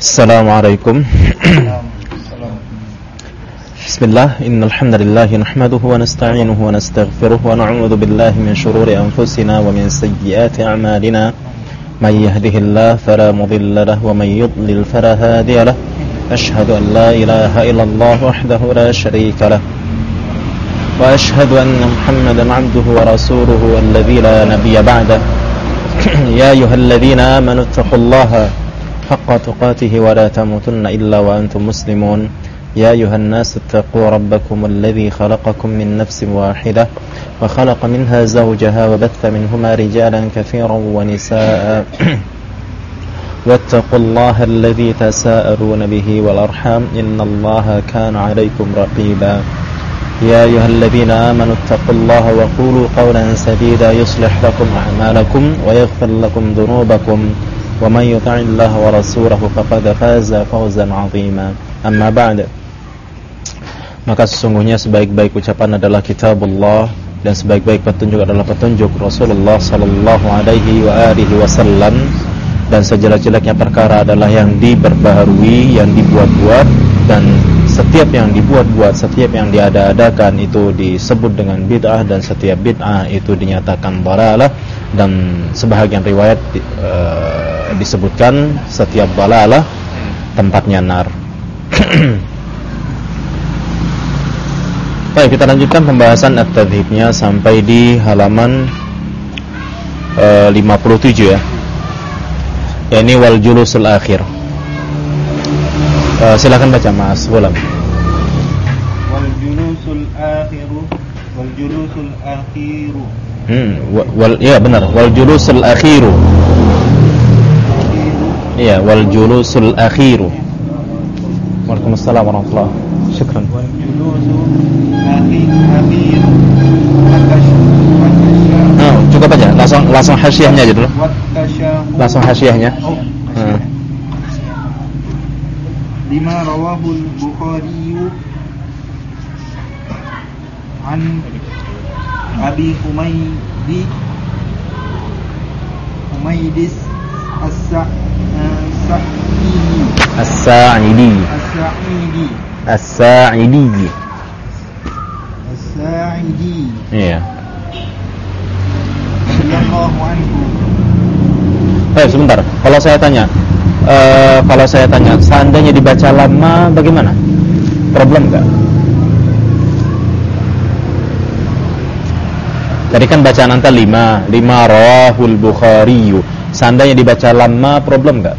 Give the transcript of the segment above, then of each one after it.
Assalamualaikum. Bismillah, innal hamdalillah nahmaduhu wa nasta'inuhu wa nastaghfiruh wa na'udzu billahi min shururi anfusina wa min sayyiati a'malina. May yahdihillahu fala mudilla lahu wa may yudlil fala hadiya lahu. Ashhadu an la ilaha illallah wahdahu la sharika lahu. Wa ashhadu anna Muhammadan 'abduhu wa rasuluhu alladzi la nabiyya ba'dahu. Ya ayyuhalladzina amanu taqullaha حق تقاته ولا تموتن إلا وأنتم مسلمون يا أيها الناس اتقوا ربكم الذي خلقكم من نفس واحدة وخلق منها زوجها وبث منهما رجالا كثيرا ونساء واتقوا الله الذي تساءلون به والأرحام إن الله كان عليكم رقيبا يا أيها الذين آمنوا اتقوا الله وقولوا قولا سديدا يصلح لكم أعمالكم ويغفر لكم ذنوبكم ومن يطع الله ورسوله فقد فاز فوزا عظيما أما بعد. Maka sesungguhnya sebaik-baik ucapan adalah kitabullah dan sebaik-baik petunjuk adalah petunjuk Rasulullah sallallahu alaihi wa alihi wasallam, dan sejelek-jeleknya perkara adalah yang diperbaharui, yang dibuat-buat, dan setiap yang dibuat-buat, setiap yang diada-adakan itu disebut dengan bid'ah, dan setiap bid'ah itu dinyatakan dhalalah, dan sebahagian riwayat disebutkan setiap dhalalah tempatnya nar. Baik, kita lanjutkan pembahasan at-tadhibnya sampai di halaman 57 ya. Ini wal julusul akhir. Silakan baca Mas Gulam. Wal julusul akhiru wal julusul akhiru. Ya benar, wal julusul akhiru. Iya, wal julusul akhiru. Waalaikumsalam warahmatullahi wabarakatuh. Syukran. Wal julusul akhiru. Cukup aja, langsung hasyiahnya aja dulu. Langsung hasyiahnya. Lima rawahul Bukhari an Abi Humaydis As-Sa'idi. Iya. Radhiyallahu anhu. Sebentar. Kalau saya tanya, seandainya dibaca lama bagaimana? Problem enggak? Tadi kan bacaan anta 5 rawahul Bukhari. Seandainya dibaca lama, problem enggak?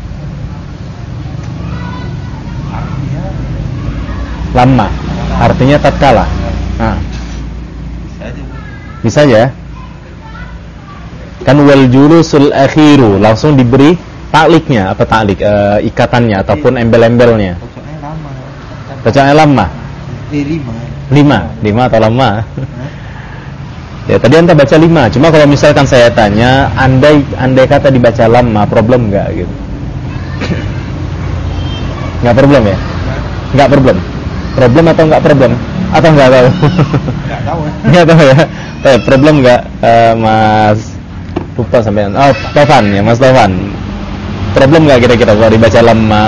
Lama artinya tatkala. Bisa aja. Kan wal julusul akhiru langsung diberi takliknya, apa taklik ikatannya ataupun embel-embelnya. Bacaannya lama. 5 atau lama? Ya tadi anta baca 5. Cuma kalau misalkan saya tanya, andai kata dibaca lama, problem enggak gitu? Enggak problem ya? Enggak problem. Problem atau enggak problem? Atau enggak tahu? Enggak tahu ya. Problem enggak Mas? Lupa sampean. Taufan ya, Mas Taufan. Problem enggak kira-kira kalau dibaca lama?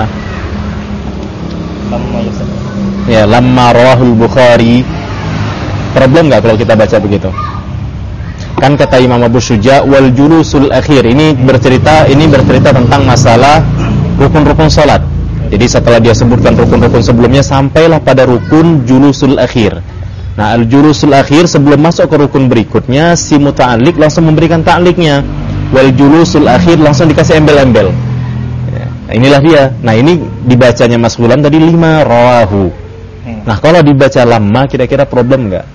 Ya, lama rawahul Bukhari. Problem enggak kalau kita baca begitu? Kan kata Imam Abu Syuja wal julusul akhir. Ini bercerita tentang masalah rukun-rukun salat. Jadi setelah dia sebutkan rukun-rukun sebelumnya, sampailah pada rukun julusul akhir. Nah, al-julusul akhir sebelum masuk ke rukun berikutnya, si muta'alliq langsung memberikan ta'liqnya. Wal julusul akhir langsung dikasih embel-embel. Ya, inilah dia. Nah, ini dibacanya Mas Gulam tadi 5 rawahu. Nah, kalau dibaca lama kira-kira problem enggak?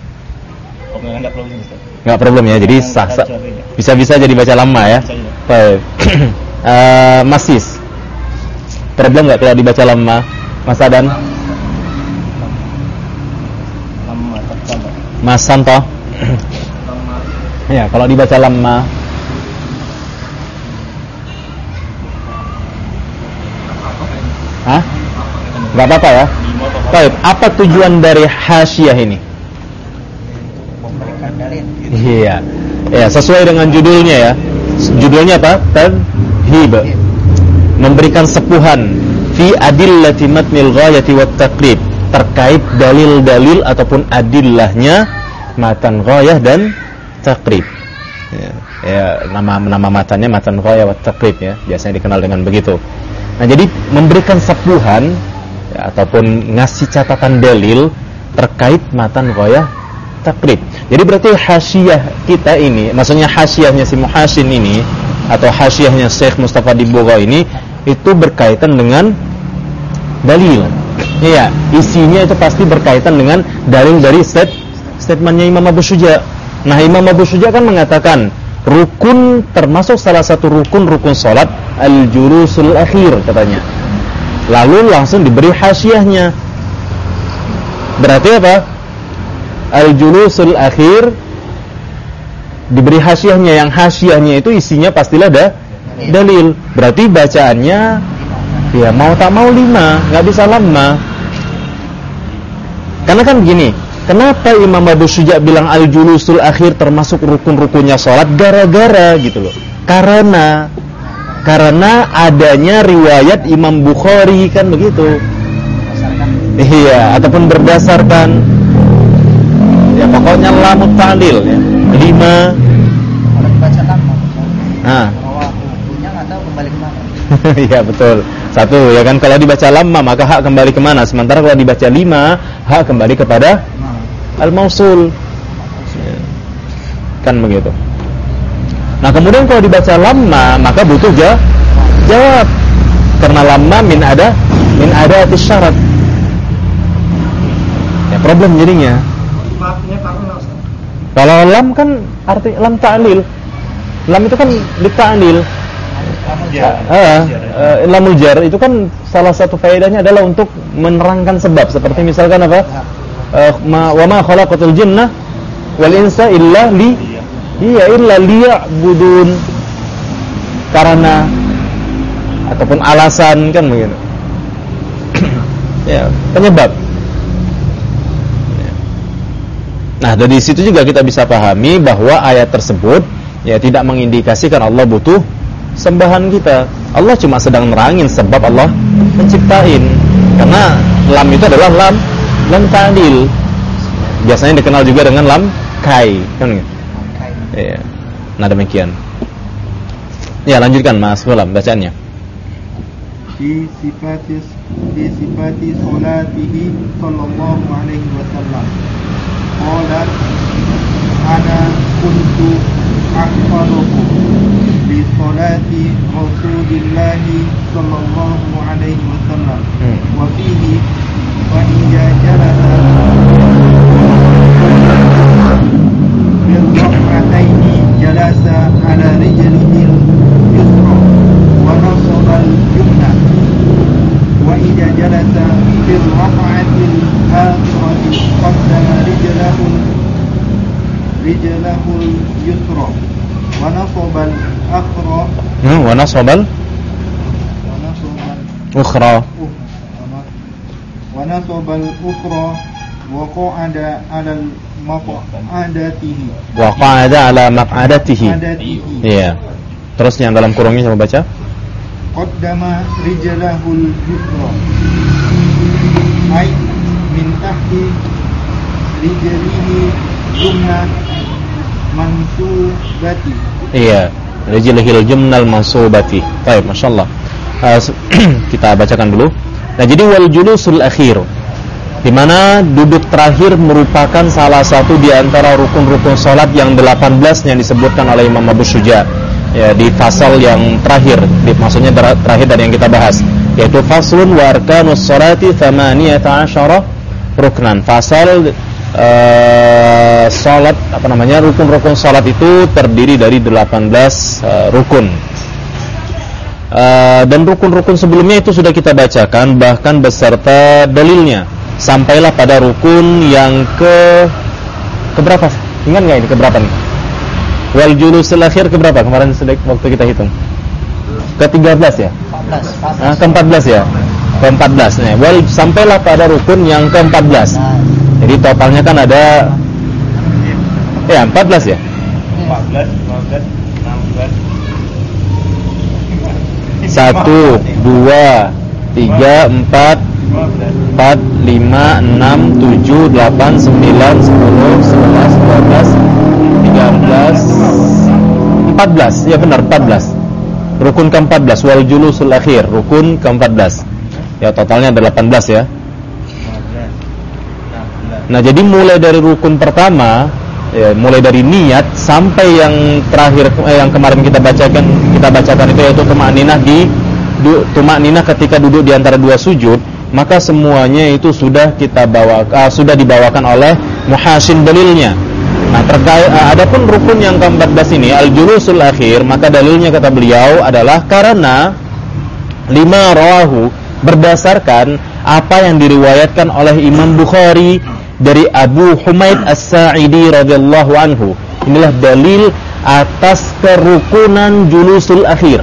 Enggak problem ya. Jadi sah-sah. Bisa-bisa jadi baca lama ya. Baik. Masis. Problem enggak kalau dibaca lama? Mas Adan? Mas Santo? Ya, kalau dibaca lama. Hah? Enggak apa-apa ya. Baik, apa tujuan dari hasyiah ini? Iya. Ya, sesuai dengan judulnya ya. Judulnya apa? Tadhib. memberikan sepuhan fi adillati matnil ghayati wat taqrib, terkait dalil-dalil ataupun adillahnya matan ghayah dan taqrib. Ya, nama matannya matan ghayah wat taqrib ya, biasanya dikenal dengan begitu. Nah, jadi memberikan sepuhan ya, ataupun ngasih catatan dalil terkait matan ghayah taqrib. Jadi berarti hasyiah kita ini, maksudnya hasyiahnya si Muhassin ini atau hasyiahnya Syekh Mustafa Dibogha ini itu berkaitan dengan dalil. Iya, isinya itu pasti berkaitan dengan dalil dari statementnya Imam Abu Syuja. Nah, Imam Abu Syuja kan mengatakan rukun, termasuk salah satu rukun salat al-julusul akhir katanya. Lalu langsung diberi hasyiahnya. Berarti apa? Al-julusul akhir diberi hasyiahnya, yang hasyiahnya itu isinya pastilah dalil. Berarti bacaannya ya mau tak mau 5, nggak bisa lama. Karena kan begini, kenapa Imam Abu Syuja bilang al-julusul akhir termasuk rukun-rukunnya sholat? Gara-gara gitu loh. Karena adanya riwayat Imam Bukhari kan begitu. Iya, ataupun berdasarkan ya pokoknya lamut ta'lil ya. 5. Kalau dibaca lama. Nah. Punya atau kembali ke mana? Iya betul. Satu ya kan, kalau dibaca lama maka hak kembali kemana? Sementara kalau dibaca 5 hak kembali kepada al-mausul ya. Kan begitu. Nah kemudian kalau dibaca lama maka butuh jawab, karena lama min ada syarat ya, problem jadinya. Kalau lam kan arti lam ta'lil. Lam itu kan dita'lil. Lamul jar itu kan salah satu faedahnya adalah untuk menerangkan sebab, seperti misalkan apa? Wa ma khalaqatul jinna wal insa illa liya'budun, karena ataupun alasan kan begitu. Ya, penyebab. Nah, dari situ juga kita bisa pahami bahwa ayat tersebut ya tidak mengindikasikan Allah butuh sembahan kita. Allah cuma sedang nerangin sebab Allah menciptain. Karena lam itu adalah lam ta'lil. Biasanya dikenal juga dengan lam kai, kan gitu. Iya. Nah, demikian. Ya, lanjutkan Mas Fulam bacaannya. Di sifati salatihi sallallahu alaihi wasallam. Qalat ana kuntu ahfaduhu bi salati Rasulillah sallallahu alaihi wasallam wa fihi wa idza jalasa bil raq'ataini jalasa ala rijlihi yusra wa nasaba al-yumna wa idza jalasa bil raq'atil akhirati qaddama rijlahu yusra wa nasaba al-akhra wa nasaba al-ukhra wa nasaba al-ukhra wa qa'ada 'ala al-maq'adatihi wa qa'ada 'ala maq'adatihi. Iya. Terus yang dalam kurungnya coba baca. Qaddama rijlahul yusra ay min tahti rijlihi jumna mansubati. Iya, rijlihil jumnal mansubati. Baik, masyaallah. Kita bacakan dulu. Nah, jadi wal julusul akhir, di mana duduk terakhir merupakan salah satu di antara rukun-rukun salat yang 18 yang disebutkan oleh Imam Abu Syuja. Ya, di fasal yang terakhir, maksudnya terakhir dari yang kita bahas, yaitu faslun wa arkanus salati 18 ruknan. Fasal salat rukun-rukun salat itu terdiri dari 18 rukun. Dan rukun-rukun sebelumnya itu sudah kita bacakan bahkan beserta dalilnya. Sampailah pada rukun yang ke berapa? Ingat enggak ini ke berapa nih? Wal julusul akhir ke berapa? Kemarin waktu kita hitung. Ke-13 ya? 14. Ke-14 ya? Ke-14 nih. Wal sampailah pada rukun yang ke-14. Jadi totalnya kan ada 14 ya? 14, 15, 16. 1, 2, 3, 4, 5, 6, 7, 8, 9, 10, 11, 12, 13, 14. Ya benar, 14. Rukun ke-14, wal julusul akhir, rukun ke-14. Ya totalnya ada 18 ya. Nah, jadi mulai dari rukun pertama, ya, mulai dari niat sampai yang terakhir yang kemarin kita bacakan itu yaitu tumakninah ketika duduk di antara dua sujud, maka semuanya itu sudah dibawakan oleh muhassin dalilnya. Nah, terkait adapun rukun yang ke-14 ini al-julusul akhir, maka dalilnya kata beliau adalah karena lima rawahu, berdasarkan apa yang diriwayatkan oleh Imam Bukhari dari Abu Humaid As-Sa'idi radhiyallahu anhu. Inilah dalil atas kerukunan julusul akhir,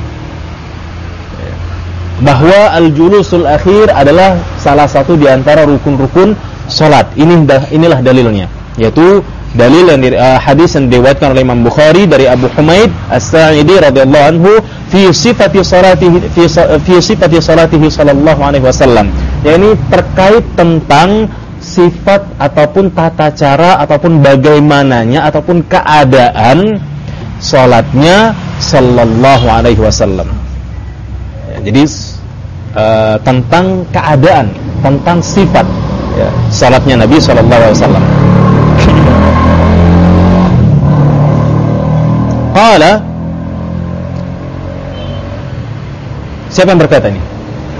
bahwa al-julusul akhir adalah salah satu di antara rukun-rukun salat. Inilah dalilnya, yaitu dalil yang hadis yang diriwayatkan oleh Imam Bukhari dari Abu Humaid As-Sa'idi radhiyallahu anhu fi sifati salatihi sallallahu alaihi wasallam. Yakni terkait tentang sifat ataupun tata cara ataupun bagaimananya ataupun keadaan salatnya sallallahu alaihi wasallam. Jadi tentang keadaan, tentang sifat ya, salatnya Nabi sallallahu alaihi wasallam. Qala, siapa yang berkata ini?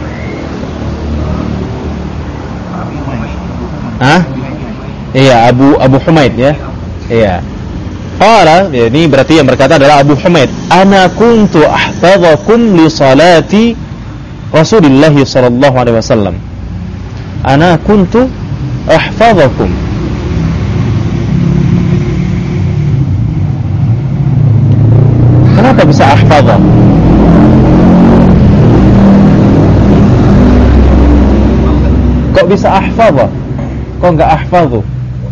Hah? Iya, Abu Humaid ya. Iya. Qala, ini berarti yang berkata adalah Abu Humaid. Ana kuntu ahfadhakum li salati Rasulillah sallallahu alaihi wasallam. Ana kuntu ahfadhakum. Kenapa bisa ahfadha? Kok bisa ahfadha? Kok enggak ahfadhu?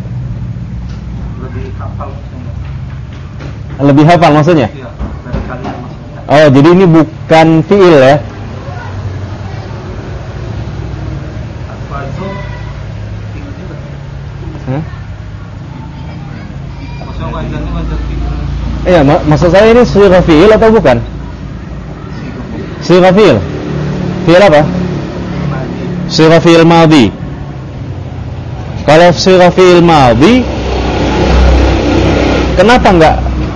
Lebih hafal maksudnya? Oh, jadi ini bukan fi'il ya? Iya, maksud saya ini sighah fi'il atau bukan? Sighah fi'il. Fi'il apa? Sighah fi'il madhi. Kalau sighah fi'il madhi, kenapa enggak?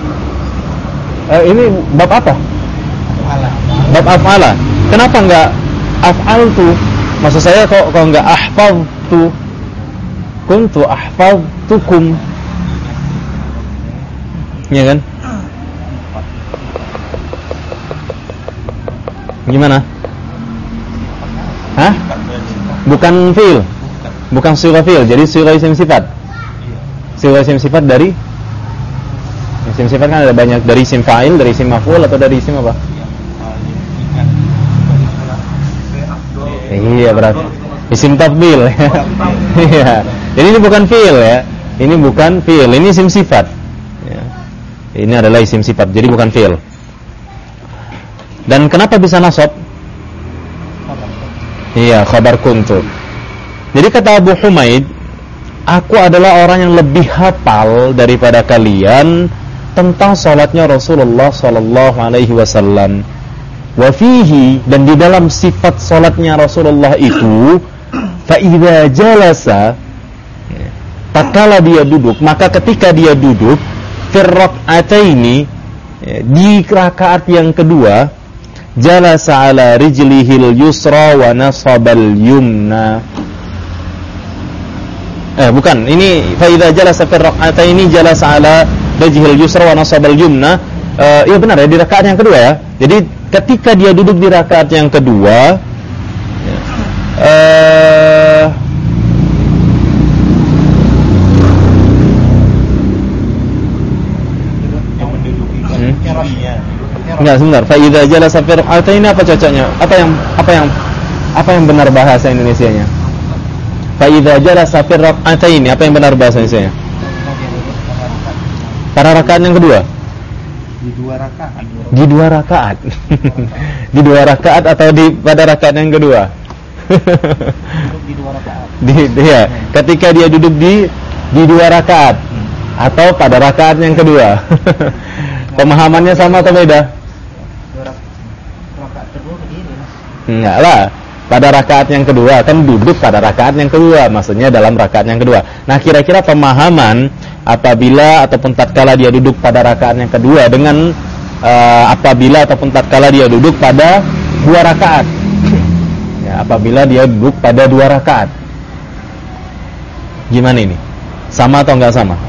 Ini bab apa? Bab af'ala. Kenapa enggak af'altu? Maksud saya kok enggak ahfadtu? Kuntu ahfadtukum. Ya kan? Gimana? Hah? Bukan fi'il. Bukan sighah fi'il, jadi sighah isim sifat. Sighah isim sifat dari isim sifat kan ada banyak, dari isim fa'il, dari isim maf'ul atau dari isim apa? Iya, berarti isim tafdhil. Iya. Jadi ini bukan fi'il ya. Ini bukan fi'il, ini isim sifat. Ya. Ini adalah isim sifat, jadi bukan fi'il. Dan kenapa bisa nasab? Iya, khabar kuntu. Jadi kata Abu Humaid, aku adalah orang yang lebih hafal daripada kalian tentang salatnya Rasulullah sallallahu alaihi wasallam. Wa fihi, dan di dalam sifat salatnya Rasulullah itu, fa idza jalasa, tatkala dia duduk, maka ketika dia duduk fi rak'ataini, di rakaat yang kedua, jalasa ala rijlihil yusra wa nasabal yumna. Bukan, ini fa idza jalasa fi rak'ataini jalasa ala rijlihil yusra wa nasabal yumna. Ya benar ya, di rakaat yang kedua ya. Jadi ketika dia duduk di rakaat yang kedua, enggak, sebentar. Fa idza jalasa fi rak'ataini, apa cocoknya? Apa yang benar bahasa Indonesianya? Fa idza jalasa fi rak'ataini, apa yang benar bahasa Indonesianya? Pada rakaat yang kedua. Di 2 rakaat. Di 2 rakaat. Di 2 rakaat atau pada rakaat yang kedua? Duduk di 2 rakaat. Ya, ketika dia duduk di 2 rakaat atau pada rakaat yang kedua. Pemahamannya sama atau beda? Rakaat kedua begini, Mas. Enggak lah. Pada rakaat yang kedua kan duduk pada rakaat yang kedua, maksudnya dalam rakaat yang kedua. Nah, kira-kira pemahaman apabila ataupun tatkala dia duduk pada rakaat yang kedua dengan apabila ataupun tatkala dia duduk pada 2 rakaat. Ya, apabila dia duduk pada 2 rakaat. Gimana ini? Sama atau enggak sama?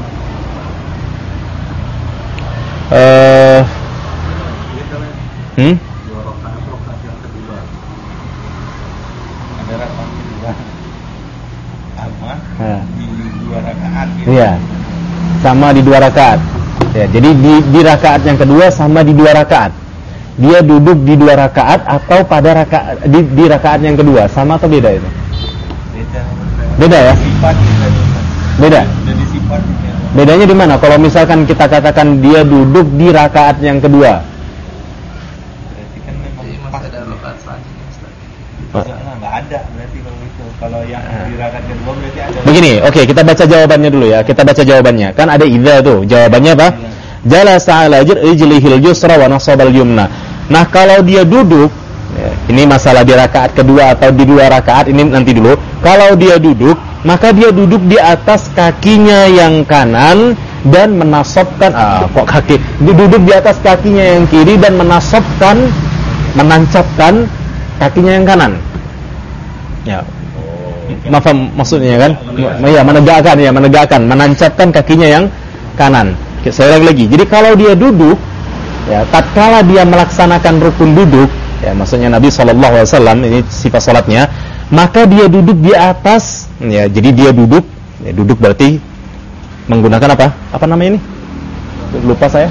Ada rakaat kedua. Sama di 2 rakaat gitu. Iya. Sama di 2 rakaat. Ya, jadi di rakaat yang kedua sama di 2 rakaat. Dia duduk di 2 rakaat atau pada rakaat di rakaat yang kedua, sama atau beda itu? Beda ya? Sifat Beda. Jadi sifatnya. Bedanya di mana? Kalau misalkan kita katakan dia duduk di rakaat yang kedua. Berarti kan memang pas ada rakaat selanjutnya, Ustaz. Enggak ada berarti kalau itu. Kalau yang di rakaat kedua berarti ada. Begini, oke, kita baca jawabannya dulu ya. Kita baca jawabannya. Kan ada idza tuh. Jawabannya apa? Jalasa ala rijlihil yusra wa nasabal yumna. Nah, kalau dia duduk, ya, ini masalah di rakaat kedua atau di 2 rakaat, ini nanti dulu. Kalau dia duduk, maka dia duduk di atas kakinya yang kanan dan menasabkan duduk di atas kakinya yang kiri dan menancapkan kakinya yang kanan. Ya. Maksudnya kan? Ya, menegakkan, menancapkan kakinya yang kanan. Saya lagi. Jadi kalau dia duduk, ya, tatkala dia melaksanakan rukun duduk, ya, maksudnya Nabi SAW, ini sifat salatnya, maka dia duduk di atas, ya, jadi dia duduk, ya, duduk berarti menggunakan apa? Apa namanya ini? Lupa saya.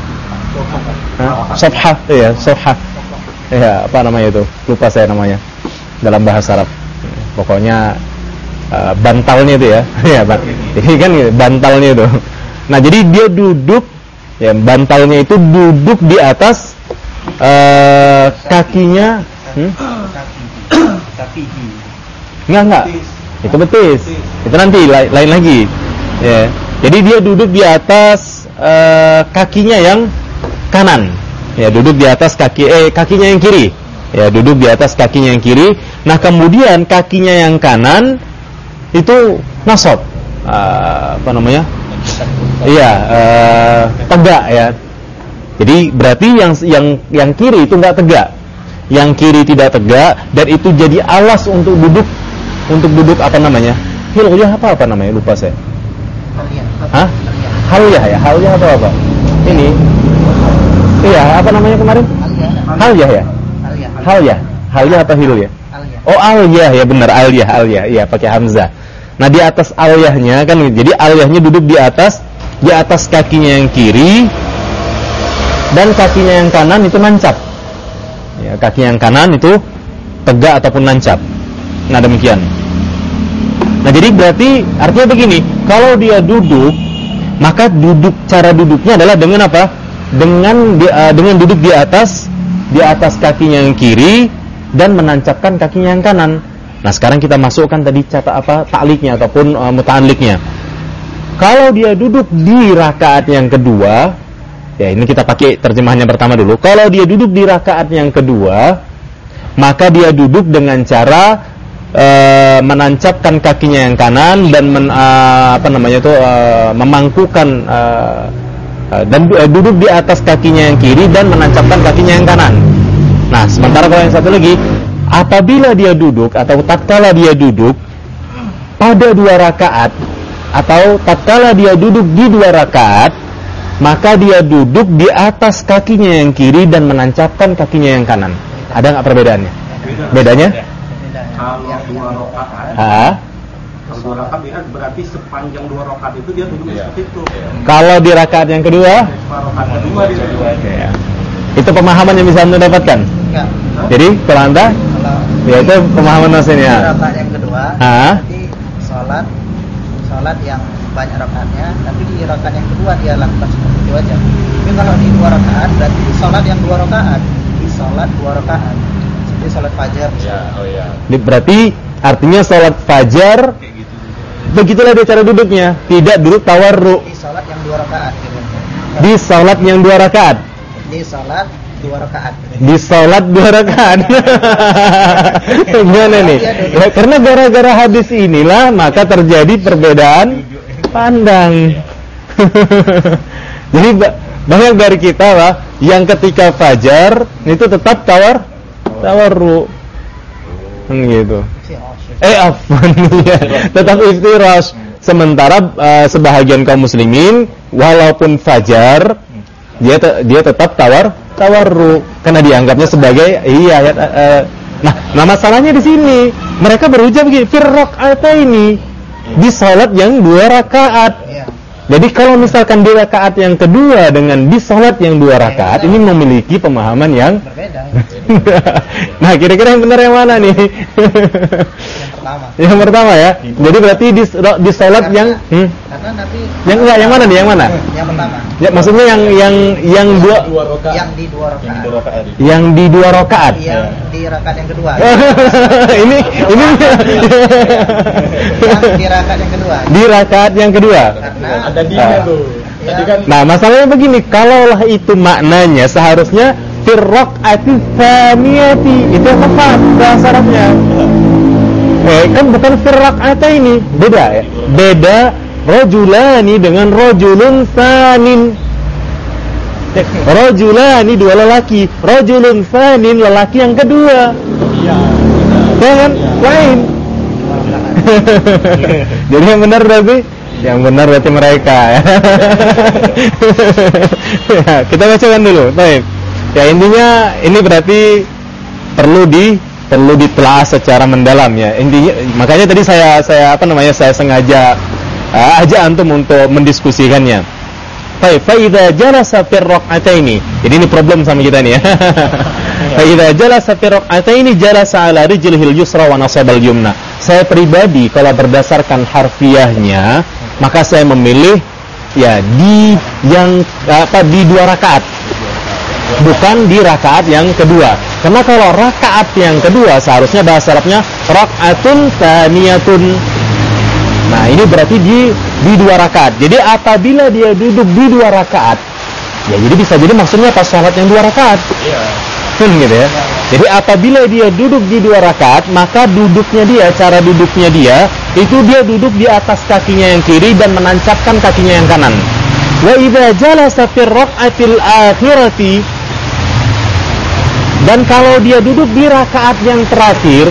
Sofha, ya, sofha. Ya, apa namanya itu? Lupa saya namanya dalam bahasa Arab. Pokoknya bantalnya itu ya. Ya, ini kan bantalnya itu. Nah, jadi dia duduk, ya, bantalnya itu duduk di atas kakinya. Enggak. Itu betis. Itu nanti lain lagi. Ya. Jadi dia duduk di atas kakinya yang kanan. Ya, duduk di atas kakinya yang kiri. Ya, duduk di atas kakinya yang kiri. Nah, kemudian kakinya yang kanan itu nasab. Apa namanya? Iya, tegak ya. Jadi berarti yang kiri itu enggak tegak. Yang kiri tidak tegak dan itu jadi alas untuk duduk apa namanya? Hilyah apa namanya? Lupa saya. Hah? Halyah ya? Halyah atau apa? Ini. Iya, apa namanya kemarin? Halyah ya? Halyah atau hilyah? Oh, alyah ya, benar, alyah. Iya, pakai hamzah. Nah, di atas alyahnya kan, jadi alyahnya duduk di atas kakinya yang kiri dan kakinya yang kanan itu nancap. Ya, kaki yang kanan itu tegak ataupun nancap. Nah, demikian. Nah, jadi berarti artinya begini, kalau dia duduk, maka cara duduknya adalah dengan apa? Dengan duduk di atas kakinya yang kiri dan menancapkan kakinya yang kanan. Nah, sekarang kita masukkan tadi ta'liknya ataupun muta'alliknya. Kalau dia duduk di rakaat yang kedua, ya, ini kita pakai terjemahannya pertama dulu. Kalau dia duduk di rakaat yang kedua, maka dia duduk dengan cara menancapkan kakinya yang kanan dan memangkukan dan duduk di atas kakinya yang kiri dan menancapkan kakinya yang kanan. Nah, sementara kalau yang satu lagi, apabila dia duduk atau tatkala dia duduk pada 2 rakaat atau tatkala dia duduk di 2 rakaat, maka dia duduk di atas kakinya yang kiri dan menancapkan kakinya yang kanan. Ada nggak perbedaannya? Bedanya? Kalau 2 rakaat. Kalau 2 rakaat berarti sepanjang 2 rakaat itu dia duduk seperti itu. Kalau di rakaat yang kedua? Rakaat kedua dia duduk. Ya. Itu pemahaman yang bisa Anda dapatkan? Enggak. Jadi, kalau Anda? Ya, itu pemahaman maksudnya. Rakaat yang kedua, berarti sholat yang banyak rakaatnya, tapi di rakaat yang kedua dia lakukan seperti itu aja. Tapi kalau di 2 rakaat berarti sholat yang 2 rakaat, di sholat 2 rakaat seperti sholat fajar. Berarti artinya sholat fajar begitulah dia cara duduknya, tidak duduk tawarruk. Di sholat yang 2 rakaat. Di sholat yang 2 rakaat. Di sholat 2 rakaat. Di sholat 2 rakaat. Gimana nih? Ya, karena gara-gara hadis inilah maka terjadi perbedaan pandang. Jadi banyak dari kita lah yang ketika fajar itu tetap tawarruk. Gitu. Afwan ya. Tetap iftirash. Sementara sebahagian kaum muslimin walaupun fajar dia tetap tawarruk karena dianggapnya sebagai nah masalahnya di sini mereka berujar begini ini di salat yang 2 rakaat. Jadi kalau misalkan di rakaat yang kedua dengan di salat yang 2 rakaat ini memiliki pemahaman yang berbeda. Nah, kira-kira yang benar yang mana nih? Yang pertama ya. Jadi berarti di salat yang karena nanti yang mana nih? Yang mana? Yang pertama. Ya, maksudnya yang 2 rakaat. Yang di 2 rakaat. Yang di 2 rakaat. Yang di rakaat yang kedua. ini yang di rakaat yang kedua. Di rakaat yang kedua. Karena ada dia tuh. Ya. Nah, masalahnya begini, kalaulah itu maknanya seharusnya firraqati tsaniyati, itu tepat bahasa Arabnya. Kan bukan firraqata ini, beda ya. Beda rajulani dengan rajulun tsanin. Rajulani 2 lelaki, rajulun tsanin lelaki yang kedua. Iya. Kan lain. Jadi yang benar berarti mereka. Ya, kita bacakan dulu. Baik. Ya, intinya ini berarti perlu ditelaah secara mendalam ya. Intinya makanya tadi saya sengaja ajak antum untuk mendiskusikannya. Baik, fa idza jalasa fi rak'ataini. Jadi ini problem sama kita nih ya. Fa idza jalasa fi rak'ataini jalasa ala rijlihil yusra wa nasabal yumna. Saya pribadi kalau berdasarkan harfiahnya maka saya memilih ya di 2 rakaat. Bukan di rakaat yang kedua. Karena kalau rakaat yang kedua seharusnya bahasa Arabnya rakaatun tsaniyatun. Nah, ini berarti di 2 rakaat. Jadi apabila dia duduk di 2 rakaat, ya jadi bisa jadi maksudnya pas salat yang 2 rakaat. Iya. Gitu ya. Jadi apabila dia duduk di 2 rakaat, maka cara duduknya dia itu dia duduk di atas kakinya yang kiri dan menancapkan kakinya yang kanan. Wa idza jalasa fi rak'atil akhirati, dan kalau dia duduk di rakaat yang terakhir,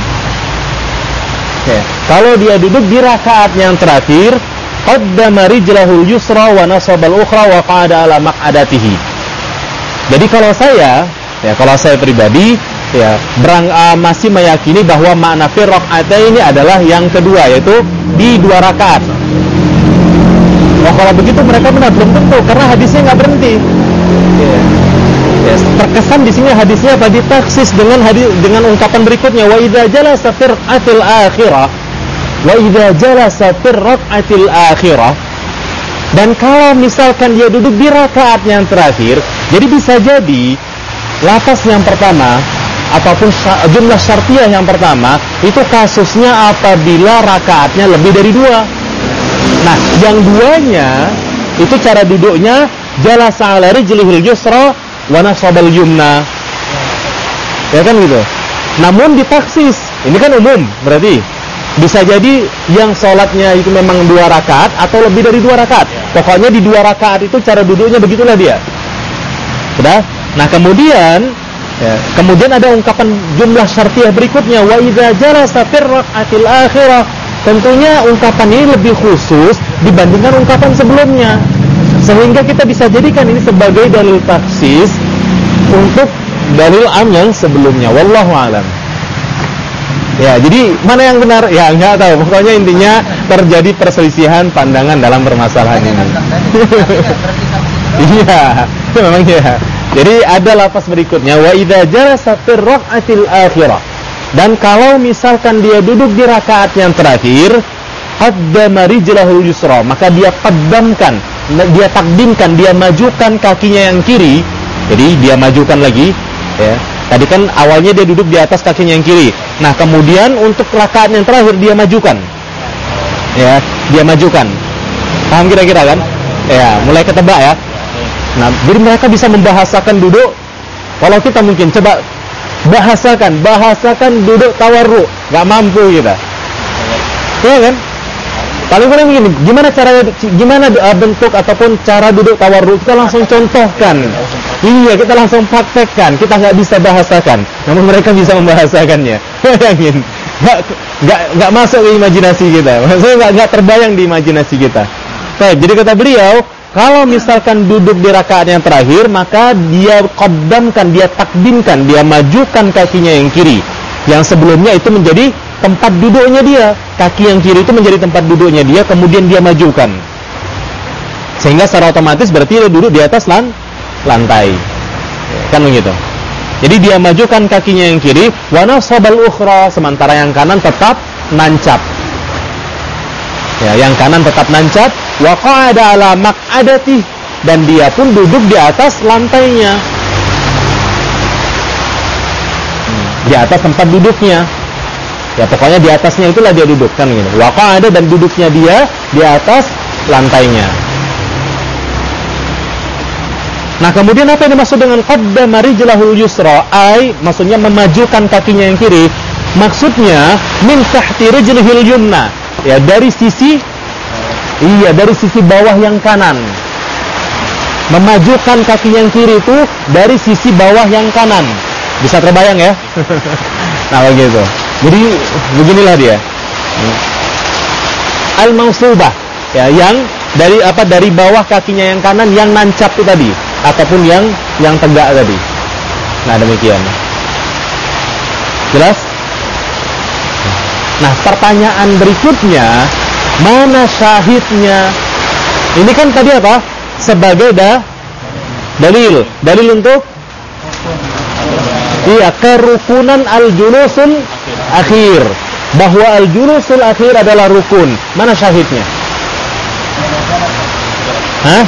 kalau dia duduk di rakaat yang terakhir, qaddama rijlahul yusra wa nasabal ukhra wa qa'ada ala maq'adatihi. Jadi kalau saya pribadi ya masih meyakini bahwa makna fi rak'ataini adalah yang kedua, yaitu di 2 rakaat. Nah, kalau begitu mereka benar belum tentu karena hadisnya nggak berhenti. Terkesan di sini hadisnya apa ditaksis dengan ungkapan berikutnya wa idza jalasa fi rak'atil akhirah wa idza jalasa fi rak'atil akhirah. Dan kalau misalkan dia duduk di rakaat yang terakhir, jadi bisa jadi lafaz yang pertama ataupun jumlah syartiyah yang pertama itu kasusnya apabila rakaatnya lebih dari 2. Nah, yang duanya itu cara duduknya jalasa ala rijlihil yusra wa nasabal yumna. Ya kan gitu. Namun ditaksis, ini kan umum, berarti bisa jadi yang sholatnya itu memang 2 rakaat atau lebih dari 2 rakaat. Pokoknya di 2 rakaat itu cara duduknya begitulah dia. Sudah? Nah, kemudian ada ungkapan jumlah syartiyah berikutnya wa idza jalasa fi rak'atil akhirah. Tentunya ungkapan ini lebih khusus dibandingkan ungkapan sebelumnya, sehingga kita bisa jadikan ini sebagai dalil taksis untuk dalil am yang sebelumnya. Wallahu a'lam. Ya, jadi mana yang benar? Ya, enggak tahu. Pokoknya intinya terjadi perselisihan pandangan dalam permasalahan ini. Iya, memang ya. Jadi ada lafaz berikutnya wa idza jalasa fi rak'atil akhirah. Dan kalau misalkan dia duduk di rakaat yang terakhir, qaddama rijlahul yusra, maka dia qaddamkan, dia takdimkan, dia majukan kakinya yang kiri. Jadi dia majukan lagi, ya. Tadi kan awalnya dia duduk di atas kakinya yang kiri. Nah, kemudian untuk rakaat yang terakhir dia majukan. Ya, dia majukan. Paham kira-kira kan? Ya, mulai ketebak ya. Nah, jadi mereka bisa membahasakan duduk. Kalau kita mungkin coba bahasakan duduk tawarruk, nggak mampu kita. Iya kan? Paling begini, gimana bentuk ataupun cara duduk tawarruk, kita langsung contohkan. Iya, kita langsung praktekkan. Kita nggak bisa bahasakan, namun mereka bisa membahasakannya. Bayangin, nggak masuk ke imajinasi kita. Maksudnya nggak terbayang di imajinasi kita. Baik, jadi kata beliau, kalau misalkan duduk di rakaat yang terakhir, maka dia qaddamkan, dia takdimkan, dia majukan kakinya yang kiri. Yang sebelumnya itu menjadi tempat duduknya dia. Kaki yang kiri itu menjadi tempat duduknya dia, kemudian dia majukan. Sehingga secara otomatis berarti dia duduk di atas lantai. Kan begitu. Jadi dia majukan kakinya yang kiri, wa nasabal ukhra, sementara yang kanan tetap nancap. Ya, yang kanan tetap nancap, wa qa'ada ala maq'adati, dan dia pun duduk di atas lantainya. Di atas tempat duduknya. Ya, pokoknya di atasnya itulah dia duduk, kan gitu. Wa qa'ada, dan duduknya dia di atas lantainya. Nah, kemudian apa yang dimaksud dengan qaddama rijlahul yusra? Maksudnya memajukan kakinya yang kiri. Maksudnya min tahti rijlihil yumna. Ya, dari sisi bawah yang kanan. Memajukan kaki yang kiri itu dari sisi bawah yang kanan. Bisa terbayang ya? Nah, begitu. Jadi beginilah dia. Al-mansubah, ya, yang dari bawah kakinya yang kanan yang nancap itu tadi, ataupun yang tegak tadi. Nah, demikian. Jelas? Nah, pertanyaan berikutnya, mana syahidnya? Ini kan tadi apa? Sebagai dalil untuk kerukunan al-julusul akhir, bahwa al-julusul akhir adalah rukun. Mana syahidnya? Hah?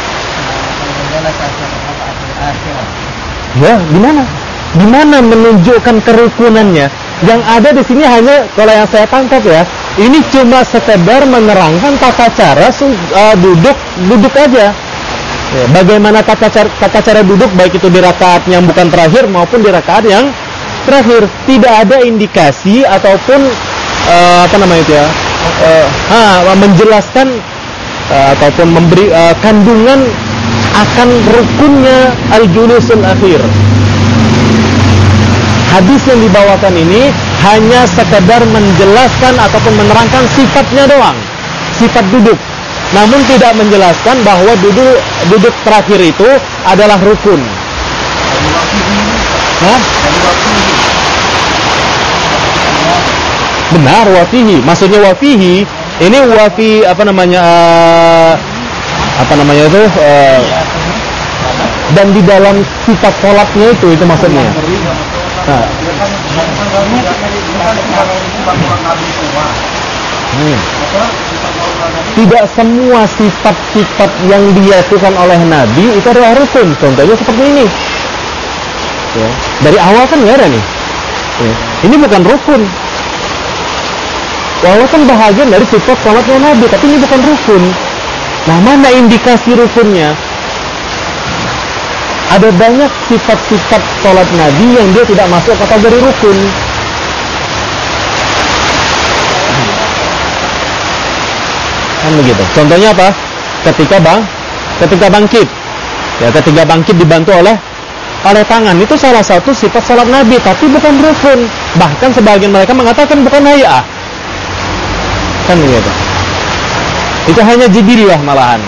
Ya, gimana menunjukkan kerukunannya? Yang ada di sini hanya, kalau yang saya tangkap ya, ini cuma sekedar menerangkan tata cara duduk aja. Ya, bagaimana tata cara duduk, baik itu di rakaat yang bukan terakhir maupun di rakaat yang terakhir. Tidak ada indikasi ataupun menjelaskan ataupun memberi kandungan akan rukunnya al-julusul akhir. Hadis yang dibawakan ini hanya sekedar menjelaskan ataupun menerangkan sifatnya doang, sifat duduk. Namun tidak menjelaskan bahwa duduk terakhir itu adalah rukun. Hah? Benar, wafihi. Maksudnya wafihi, ini wafi dan di dalam sifat sholatnya itu maksudnya. Nah. Tidak semua sifat-sifat yang dilakukan oleh Nabi itu adalah rukun. Contohnya seperti ini. Ya. Dari awal kan nggak ada nih. Ya. Ini bukan rukun. Walaupun bahagian dari sifat sholatnya Nabi, tapi ini bukan rukun. Nah, mana indikasi rukunnya? Ada banyak sifat-sifat sholat Nabi yang dia tidak masuk kategori rukun. Kan begitu. Contohnya apa? Ketika bangkit. Ya, ketika bangkit dibantu oleh tangan, itu salah satu sifat sholat Nabi, tapi bukan rukun. Bahkan sebagian mereka mengatakan bukan hay'ah. Kan begitu. Itu hanya jibillah malahan.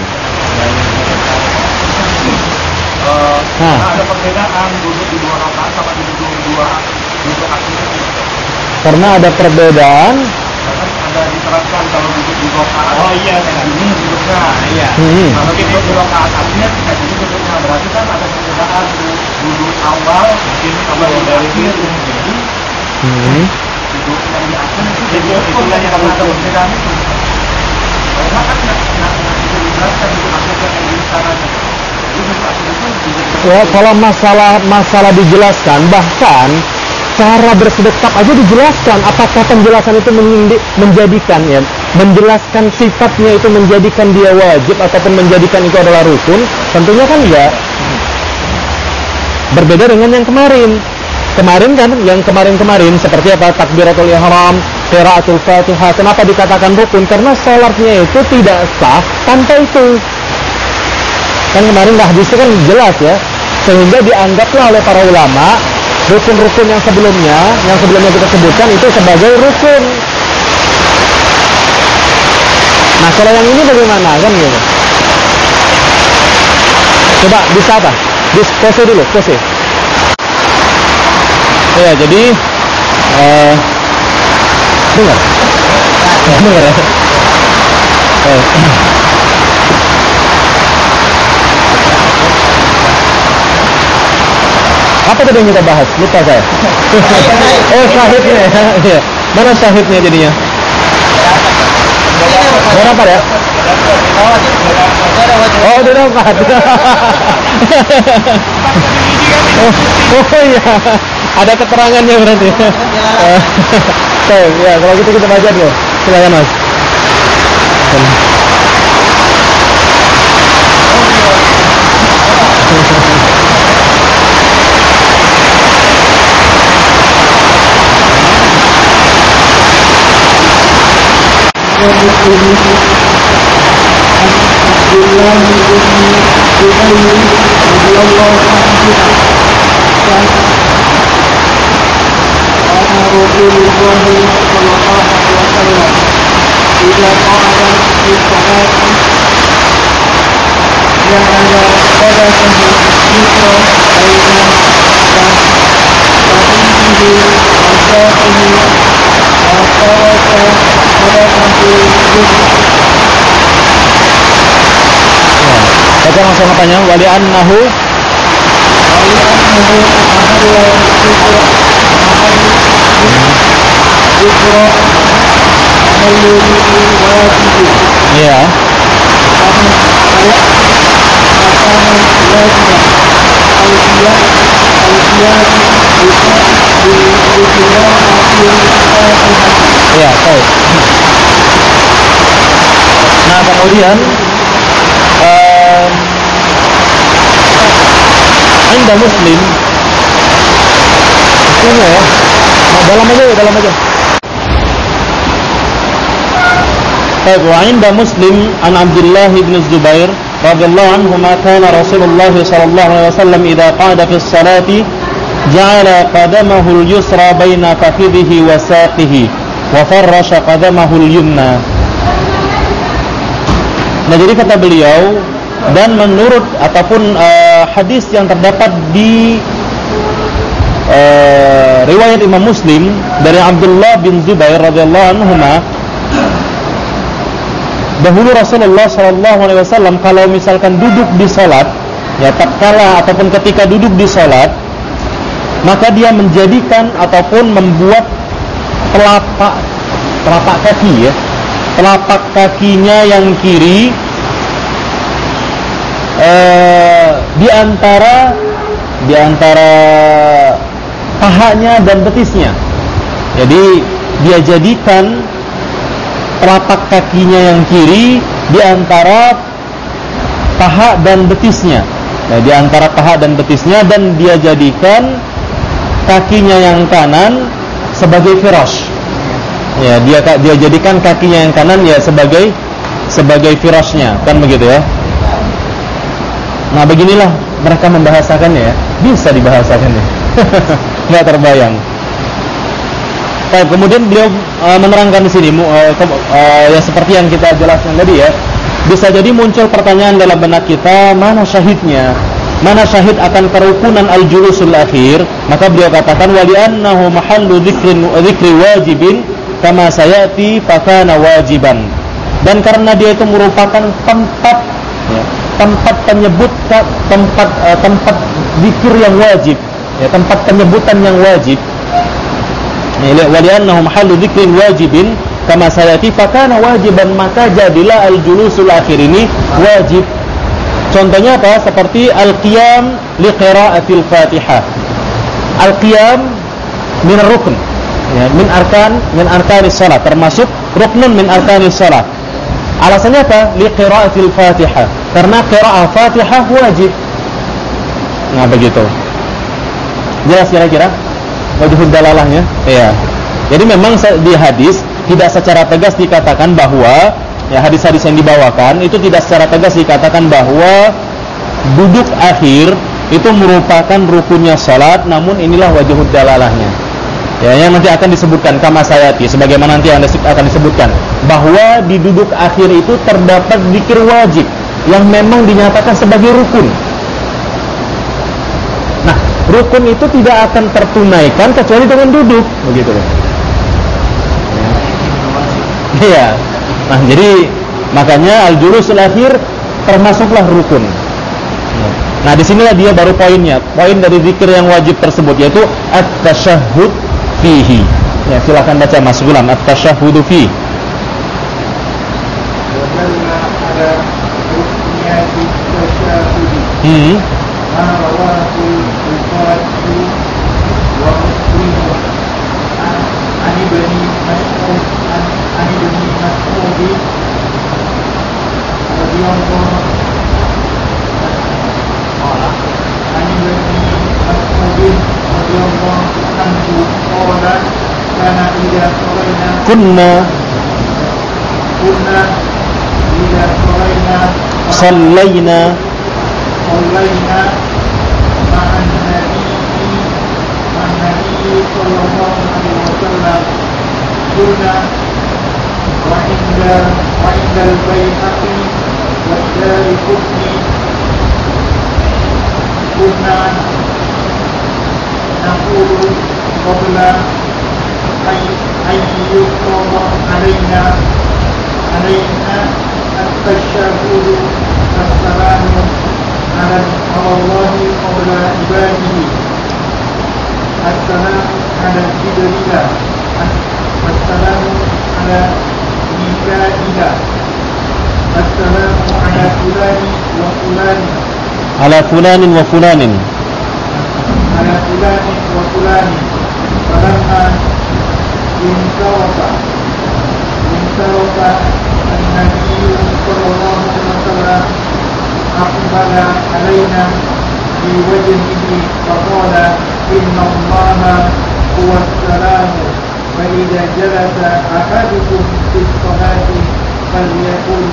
Ada perbedaan duduk di 2 rakaat sama duduk akhir. Karena ada perbedaan. Ada diterapkan kalau duduk di rakaat. Oh iya, ini duduknya. Iya. Kalau duduk di rakaat akhir, ini duduknya. Berarti kan ada perbedaan duduk awal, mungkin sama duduk akhir. Jadi duduk yang di akhir itu yang perbedaan itu. Ya, kalau masalah dijelaskan, bahkan cara bersedekap aja dijelaskan. Apakah penjelasan itu menjadikan ya, menjelaskan sifatnya itu menjadikan dia wajib ataupun menjadikan itu adalah rukun? Tentunya kan enggak. Berbeda dengan yang kemarin. Kemarin kan, yang kemarin seperti apa? Takbiratul ihram, qiraatul Fatihah. Kenapa dikatakan rukun? Karena salatnya itu tidak sah tanpa itu. Kan kemarin hadisnya kan jelas ya. Sehingga dianggaplah oleh para ulama rukun-rukun yang sebelumnya kita sebutkan itu sebagai rukun. Nah, kalau yang ini bagaimana kan gitu? Coba bisa apa? Pose dulu, pose. Ya, jadi dengar ya. Apa tadi yang kita bahas? Lupa saya. Oh, syahidnya. Ya. Mana syahidnya jadinya? Berapa ya? Oh, udah dapat. Oh iya. Ada keterangannya berarti. Ya, kalau gitu kita baca dulu. Silakan Mas. Baca langsung katanya wali annahu ya. Ya, baik. Nah, kemudian Anda Muslim ini ya. Nah, dalam aja. Baik, wa inda Muslim an Abdullah bin Zubair radhiyallahu anhu ma kana Rasulullah sallallahu alaihi wasallam idza qada fi as-salati ja'ala qadamahu al-yusra baina fakhidhihi wa saqihi wa farrasha qadamahu al-yumna. Nah, jadi kata beliau, dan menurut ataupun hadis yang terdapat di riwayat Imam Muslim dari Abdullah bin Zubair radhiyallahu anhu, dahulu Rasulullah sallallahu alaihi wasallam kalau misalkan duduk di salat, ya tatkala ataupun ketika duduk di salat, maka dia menjadikan ataupun membuat telapak kaki ya, telapak kakinya yang kiri di antara pahanya dan betisnya. Jadi dia jadikan telapak kakinya yang kiri di antara paha dan betisnya. Nah, di antara paha dan betisnya, dan dia jadikan kakinya yang kanan sebagai firash. Ya, dia jadikan kakinya yang kanan ya sebagai firashnya, kan begitu ya. Nah, beginilah mereka membahasakannya ya. Bisa dibahasakannya. Enggak terbayang. Baik, kemudian beliau menerangkan di sini ya seperti yang kita jelaskan tadi ya. Bisa jadi muncul pertanyaan dalam benak kita, mana syahidnya? Mana syahid akan kerukunan al-julusul akhir? Maka beliau katakan wali annahu mahallu dzikri wajibin kama sayati fakana wajiban. Dan karena dia itu merupakan tempat ya, tempat zikir yang wajib, ya, tempat penyebutan yang wajib. Wali annahu mahallu dzikrin wajibin kama sayati fakana wajiban, maka jadilah al-julusul akhir ini wajib. Contohnya apa? Seperti al-qiyam li qira'atil Fatihah. Al-qiyam min rukn, ya, min arkanis salat, termasuk ruknun min arkanis salat. Alasannya apa? Li qira'atil Fatihah, karena qira'ah Fatihah wajib. Nah, begitu. Jelas kira-kira wajhud dalalahnya? Iya. Jadi memang di hadis tidak secara tegas dikatakan bahwa, ya, hadis-hadis yang dibawakan itu tidak secara tegas dikatakan bahwa duduk akhir itu merupakan rukunnya salat, namun inilah wajhud dalalahnya. Ya, yang nanti akan disebutkan kama sayati, sebagaimana nanti akan disebutkan bahwa di duduk akhir itu terdapat zikir wajib yang memang dinyatakan sebagai rukun. Nah, rukun itu tidak akan tertunaikan kecuali dengan duduk, begitu loh. Iya. Nah, jadi makanya al-julusul akhir termasuklah rukun. Nah, disinilah dia baru poinnya. Poin dari zikir yang wajib tersebut yaitu at-tasyahhud fihi. Ya, silakan baca Mas Gulam, at-tasyahhud fihi. Kunna sallayna ma'an nabi sallallahu alaihi wasallam kunna wa inda al-Baihaqi wa Daraqutni kunna naqulu qabla ayyuqadha alaina at-tashahhud as-salamu ala Allah qabla ibadihi as-salamu ala Jibril as-salamu ala Mikail as-salamu ala fulani wa fulani ala fulanin wa fulanin ala fulani wa fulani falamma intarafa an-nabiy sallallahu alaihi wasallam aqbala alaina bi wajhihi faqala inna allaha huwa as-salamu fa idza jalasa ahadukum fi as-salati falyaqul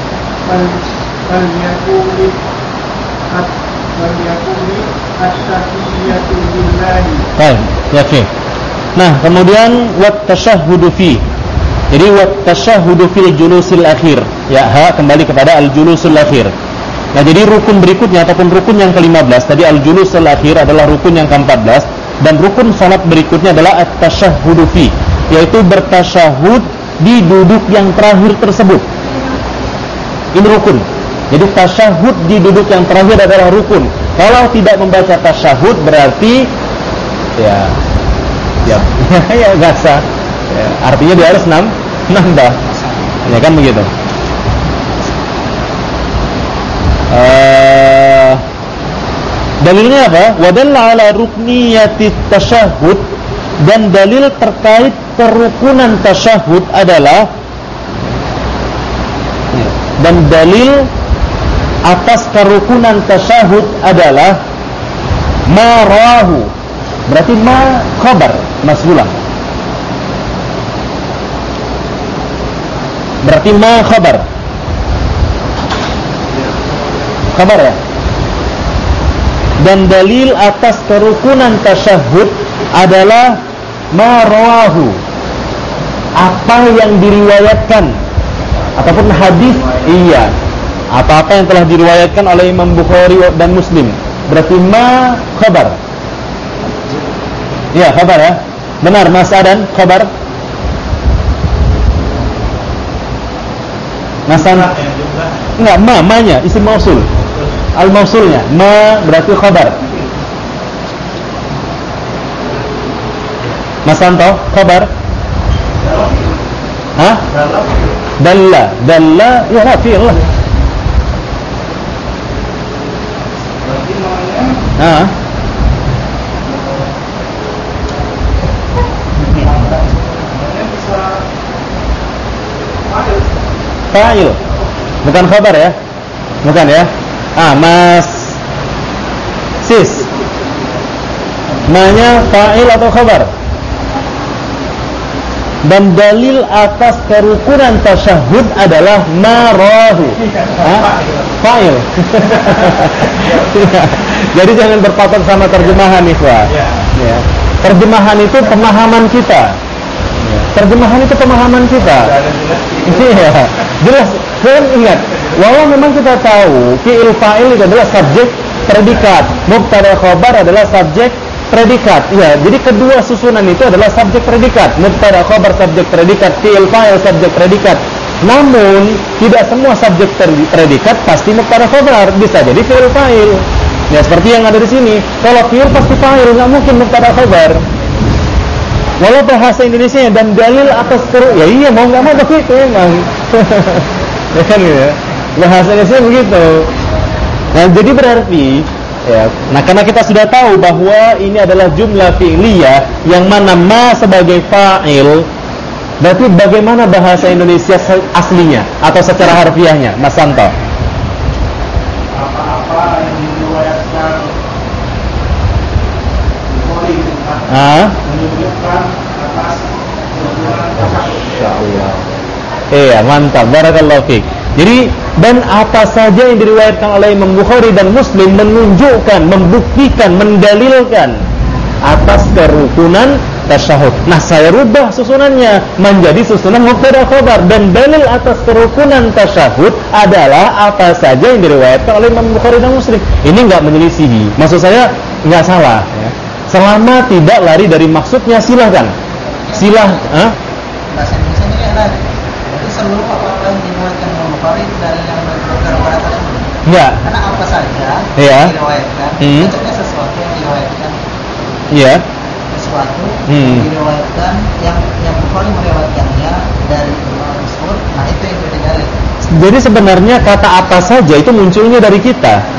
at-tahiyyatu lillahi. Baik, yakin. Nah, kemudian wat tasyahhudu fi. Jadi wat tasyahhudu fil julusil akhir. Ya, kembali kepada al julusul akhir. Nah, jadi rukun berikutnya ataupun rukun yang ke-15 tadi al julusul akhir adalah rukun yang ke-14 dan rukun salat berikutnya adalah at tasyahhudu fi, yaitu bertasyahud di duduk yang terakhir tersebut. Ini rukun. Jadi tasyahud di duduk yang terakhir adalah rukun. Kalau tidak membaca tasyahud berarti ya enggak sah. Ya, artinya dia harus nambah. Ya kan begitu. Dalilnya apa? Wadalla ala rukniyati tasyahud, dan dalil terkait kerukunan tasyahud adalah, dan dalil atas kerukunan tasyahud adalah marahu. Berarti ma khabar mas'ulah. Berarti ma khabar. Khabar ya. Dan dalil atas kerukunan tasyahud adalah ma rawahu. Apa yang diriwayatkan ataupun hadis, iya. Apa-apa yang telah diriwayatkan oleh Imam Bukhari dan Muslim. Berarti ma khabar. Ya, khabar ya. Benar, Mas Adan, khabar. Masan. Enggak, ma-nya isim mausul. Al-mausulnya, ma berarti khabar. Mas Santo, khabar. Hah? Dalla ya lah fi'il lah. Hah? Fa'il. Bukan khabar ya? Bukan ya? Mas Sis. Ma-nya fa'il atau khabar? Dan dalil atas kerukunan tasyahud adalah marahu. Fa'il. Jadi jangan berpatok sama terjemahan ikhwah. Ya. Terjemahan itu pemahaman kita. Terjemahan itu pemahaman kita. Iya, jelas. Dan ingat, walau memang kita tahu fi'il fa'il itu adalah subjek predikat, mubtada khabar adalah subjek predikat. Ya, jadi kedua susunan itu adalah subjek predikat. Mubtada khabar subjek predikat, fi'il fa'il subjek predikat. Namun tidak semua subjek predikat pasti mubtada khabar, bisa jadi fi'il fa'il. Ya seperti yang ada di sini. Kalau fi'il pasti fa'il, nggak mungkin mubtada khabar. Walau bahasa Indonesia dan dalil atas ya iya mau nggak mau begitu memang. Ya kan ya. Bahasa Indonesia begitu. Nah, jadi berarti ya, nah karena kita sudah tahu bahwa ini adalah jumlah fi'liyah yang mana ma sebagai fa'il, berarti bagaimana bahasa Indonesia aslinya atau secara harfiahnya, Mas Santo? Apa-apa yang diriwayatkan menunjukkan atas insyaallah. Iya, mantap. Barakallahu fiik. Jadi dan apa saja yang diriwayatkan oleh Imam Bukhari dan Muslim menunjukkan, membuktikan, mendalilkan atas kerukunan tasyahud. Nah, saya rubah susunannya menjadi susunan mubtada khabar, dan dalil atas kerukunan tasyahud adalah apa saja yang diriwayatkan oleh Imam Bukhari dan Muslim. Ini enggak menyelisihi. Maksud saya enggak salah ya. Selama tidak lari dari maksudnya, silahkan. Bahasa Indonesia ini kan itu seluruh apa yang diriwayatkan Imam Bukhari itu dari yang berbeda tersebut. Enggak. Karena apa saja diriwayatkan, maksudnya sesuatu yang diriwayatkan. Iya. Sesuatu diriwayatkan yang Bukhari meriwayatkannya dari Imam Muslim. Nah, itu yang jadi dalil. Jadi sebenarnya kata apa saja itu munculnya dari kita.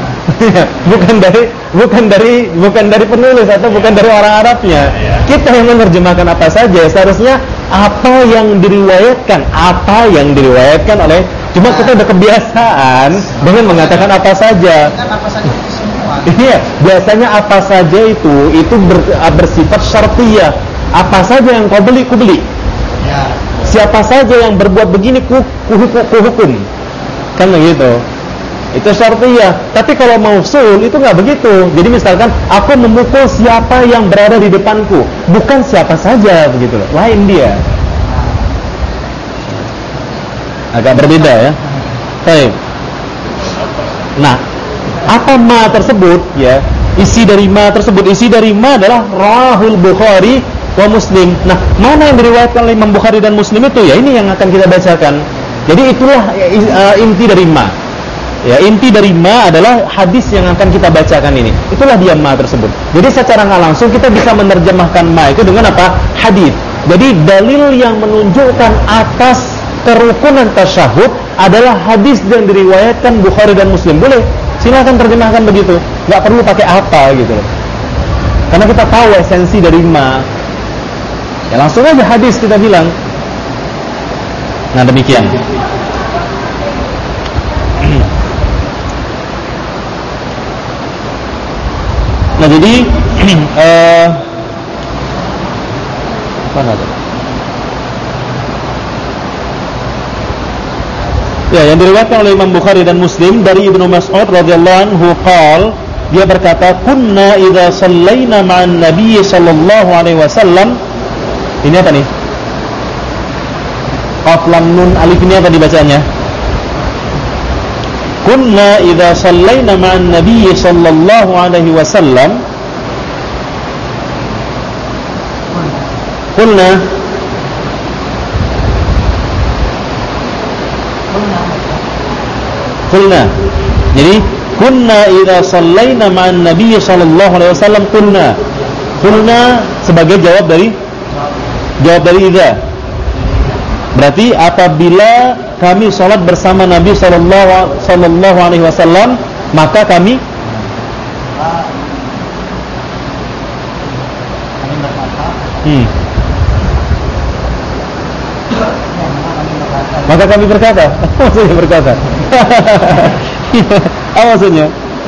bukan dari penulis atau bukan dari orang Arabnya. Kita yang menerjemahkan apa saja. Seharusnya apa yang diriwayatkan oleh, cuma kita udah kebiasaan dengan mengatakan apa saja. Apa saja itu semua. Iya, biasanya apa saja itu bersifat syartiyah. Apa saja yang kau beli, ku beli. Ya. Siapa saja yang berbuat begini, ku hukum. Kan begitu. Itu syartiyah. Tapi kalau mausul itu nggak begitu. Jadi misalkan aku memukul siapa yang berada di depanku, bukan siapa saja begitu loh. Lain dia. Agak berbeda ya. Baik. Nah, apa ma tersebut ya? Isi dari ma adalah rawahul Bukhari wa Muslim. Nah, mana yang diriwayatkan oleh Imam Bukhari dan Muslim itu ya ini yang akan kita bacakan. Jadi itulah inti dari ma. Ya, inti dari ma adalah hadis yang akan kita bacakan ini. Itulah dia ma tersebut. Jadi secara nggak langsung kita bisa menerjemahkan ma itu dengan apa? Hadis. Jadi dalil yang menunjukkan atas kerukunan tasyahud adalah hadis yang diriwayatkan Bukhari dan Muslim. Boleh, silakan terjemahkan begitu. Nggak perlu pakai apa gitu loh. Karena kita tahu esensi dari ma. Ya langsung aja hadis kita bilang. Nah demikian. Nah jadi ya yang diriwayatkan oleh Imam Bukhari dan Muslim dari Ibnu Mas'ud radhiyallahu anhu qala, dia berkata, kunna idza shallaina ma'an nabiy sallallahu alaihi wasallam. Ini apa nih? Qaf lam nun alif ini apa dibacanya? Kunna idza shallaina ma'an nabiy sallallahu alaihi wasallam. Qulna. Jadi kunna idza shallaina ma'an nabiy sallallahu alaihi wasallam qulna sebagai jawab dari idza. Berarti apabila kami sholat bersama Nabi Sallallahu Alaihi Wasallam, maka kami maka kami berkata, apa maksudnya berkata? Apa maksudnya?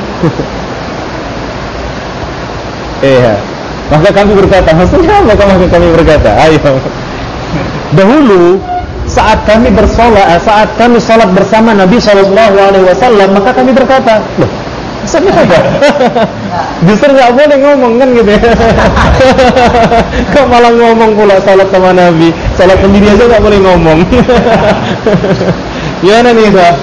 Iya. Maka kami berkata, maksudnya apa? Maka kami berkata, ayo. Dahulu saat kami sholat bersama Nabi Sallallahu Alaihi Wasallam, maka kami berkata, loh, maksudnya apa? Justru nggak boleh ngomong kan gitu ya? Kok malah ngomong pula sholat sama Nabi, sholat sendiri aja nggak boleh ngomong. Gimana nih Pak?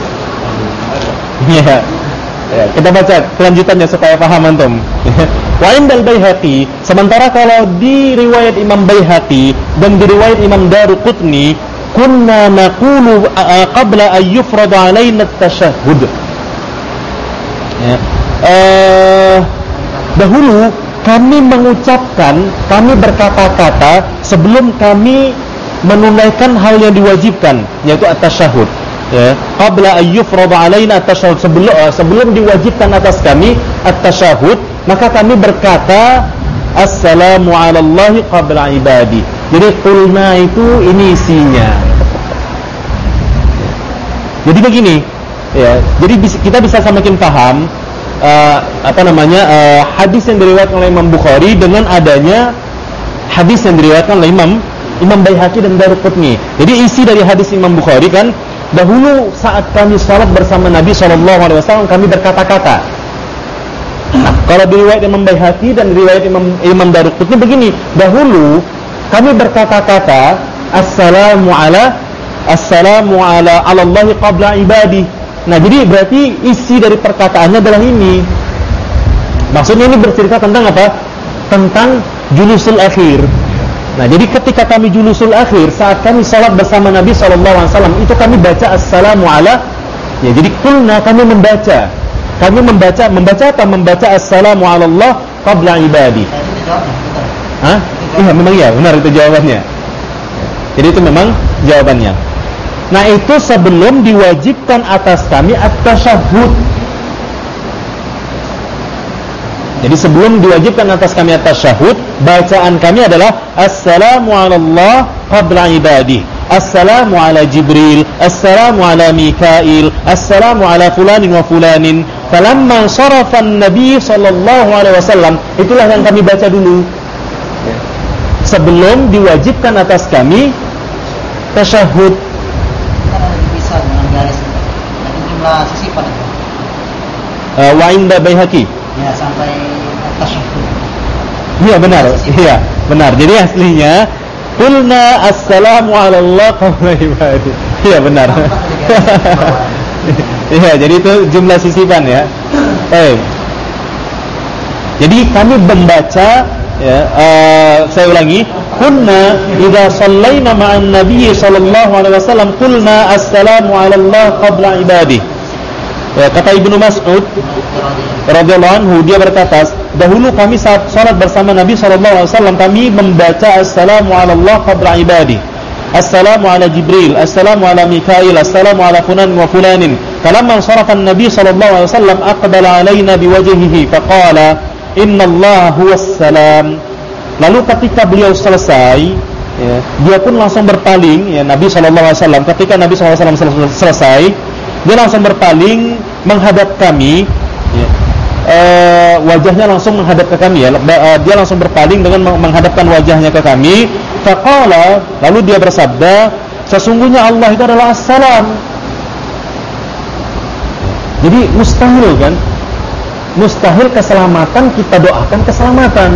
Ya, kita baca kelanjutannya supaya paham antum. Wa indal Baihaqi, sementara kalau di riwayat Imam Baihaqi dan di riwayat Imam Daruqutni, kunna naqulu qabla an yufrada alaina at-tashahhud. Ya. Dahulu kami mengucapkan, kami berkata-kata sebelum kami menunaikan hal yang diwajibkan, yaitu at-tashahhud. Ya, qabla ayyufrada alaina at-tashahhud, sebelum diwajibkan atas kami at-tashahhud, maka kami berkata assalamu 'alallahi qabla ibadi. Jadi qulna itu ini isinya. Jadi begini, ya. Jadi kita bisa semakin paham hadis yang diriwayatkan oleh Imam Bukhari dengan adanya hadis yang diriwayatkan oleh Imam Baihaqi dan Daruqutni. Jadi isi dari hadis Imam Bukhari kan, dahulu saat kami salat bersama Nabi Sallallahu Alaihi Wasallam kami berkata-kata. Nah, kalau di riwayat Imam Baihaqi dan riwayat Imam Daruqutni begini, dahulu kami berkata-kata assalamu ala Allahi qabla ibadi. Nah, jadi berarti isi dari perkataannya adalah ini. Maksudnya ini bercerita tentang apa? Tentang julusul akhir. Nah, jadi ketika kami julusul akhir, saat kami salat bersama Nabi Sallallahu Alaihi Wasallam, itu kami baca assalamu ala. Ya, jadi kulna kami membaca. Kami membaca apa? Membaca assalamu ala Allah qabla ibadi. Hah? Iya, memang iya, benar itu jawabannya. Jadi itu memang jawabannya. Nah, itu sebelum diwajibkan atas kami at-tashahhud. Jadi sebelum diwajibkan atas kami at-tashahhud, bacaan kami adalah assalamu ala Allah qabla ibadi. Assalamu ala Jibril, assalamu ala Mikail, assalamu ala fulanin wa fulanin. Falamma sarafa an-nabi sallallahu alaihi wasallam, itulah yang kami baca dulu. Sebelum diwajibkan atas kami tasyahud. Jumlah sisipan itu. Wa inda Baihaqi. Ya, sampai tasyahud. Iya benar. Iya, benar. Jadi aslinya qulna assalamu ala Allah qabla ibadi. Iya benar. Iya, jadi itu jumlah sisipan ya. Baik. Jadi kami membaca ya, saya ulangi, kunna idza shallaina ma'an nabiy sallallahu alaihi wasallam qulna assalamu ala Allah qabla ibadi. Ya, kata Ibnu Mas'ud radhiyallahu anhu, dia berkata, dahulu kami saat salat bersama Nabi sallallahu alaihi wasallam kami membaca assalamu ala Allah qabla ibadi. Assalamu ala Jibril, assalamu ala Mikail, assalamu ala fulan wa fulanin. Falamma sarafa an-nabi sallallahu alaihi wasallam aqbala alaina biwajhihi faqala innallaha huwas salam. Lalu ketika beliau selesai, ya, dia pun langsung berpaling, ya, Nabi sallallahu alaihi wasallam. Ketika Nabi sallallahu alaihi wasallam selesai, dia langsung berpaling menghadap kami, ya. Wajahnya langsung menghadap ke kami, ya. Dia langsung berpaling dengan menghadapkan wajahnya ke kami. Faqala, lalu dia bersabda, sesungguhnya Allah itu adalah as-salam. Jadi mustahil kan? Mustahil keselamatan kita doakan keselamatan.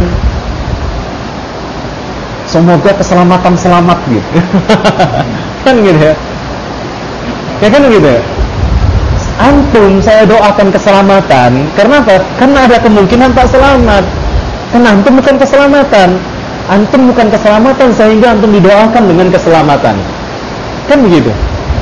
Semoga keselamatan selamat gitu. Kan gitu ya? Ya kan gitu ya? Antum saya doakan keselamatan. Karena apa? Karena ada kemungkinan tak selamat. Karena antum bukan keselamatan. Antum bukan keselamatan sehingga antum didoakan dengan keselamatan. Kan begitu?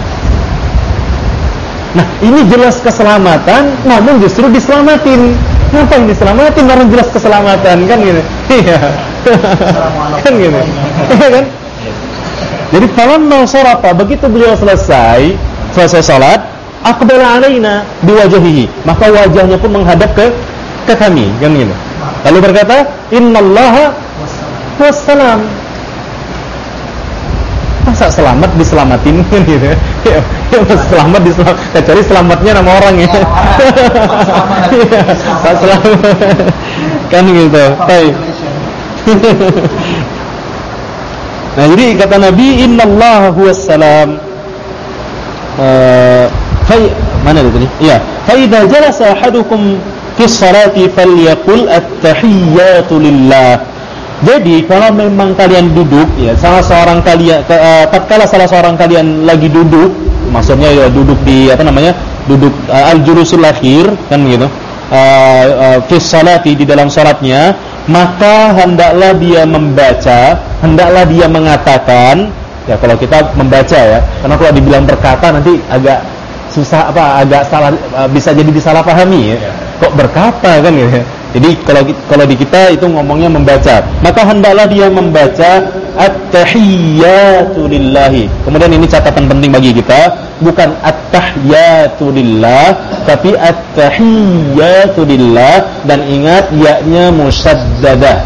Nah, ini jelas keselamatan, namun justru diselamatin. Ngapain diselamatin? Karena jelas keselamatan, kan gitu. Iya. Kan gitu. Iya kan? Jadi falamma sarafa, begitu beliau selesai salat, aqbala alaina biwajhihi, maka wajahnya pun menghadap ke kami, kan gitu. Lalu berkata, innallaha wassalam. Masa selamat diselamatin kan gitu. Ya, selamat kecuali selamatnya nama orang ya. Selamat. Kan gitu. Baik. Nah, jadi kata Nabi, innallaha huwassalam. Mana itu nih? Iya. Fa idza jalasa ahadukum fi sholati falyaqul at-tahiyyatu lillah. Jadi kalau memang kalian duduk, ya tatkala salah seorang kalian lagi duduk, maksudnya ya duduk di duduk al-julusul akhir kan gitu. Fi sholati, di dalam salatnya, maka hendaklah dia membaca, hendaklah dia mengatakan, ya kalau kita membaca ya, karena kalau dibilang berkata nanti agak susah, agak salah, bisa jadi disalahpahami ya. Kok berkata kan gitu. Jadi kalau di kita itu ngomongnya membaca, maka hendaklah dia membaca at-tahiyyatu lillahi. Kemudian ini catatan penting bagi kita, bukan at-tahiyyatu lillah, tapi at-tahiyyatu lillah, dan ingat ya-nya musyaddadah.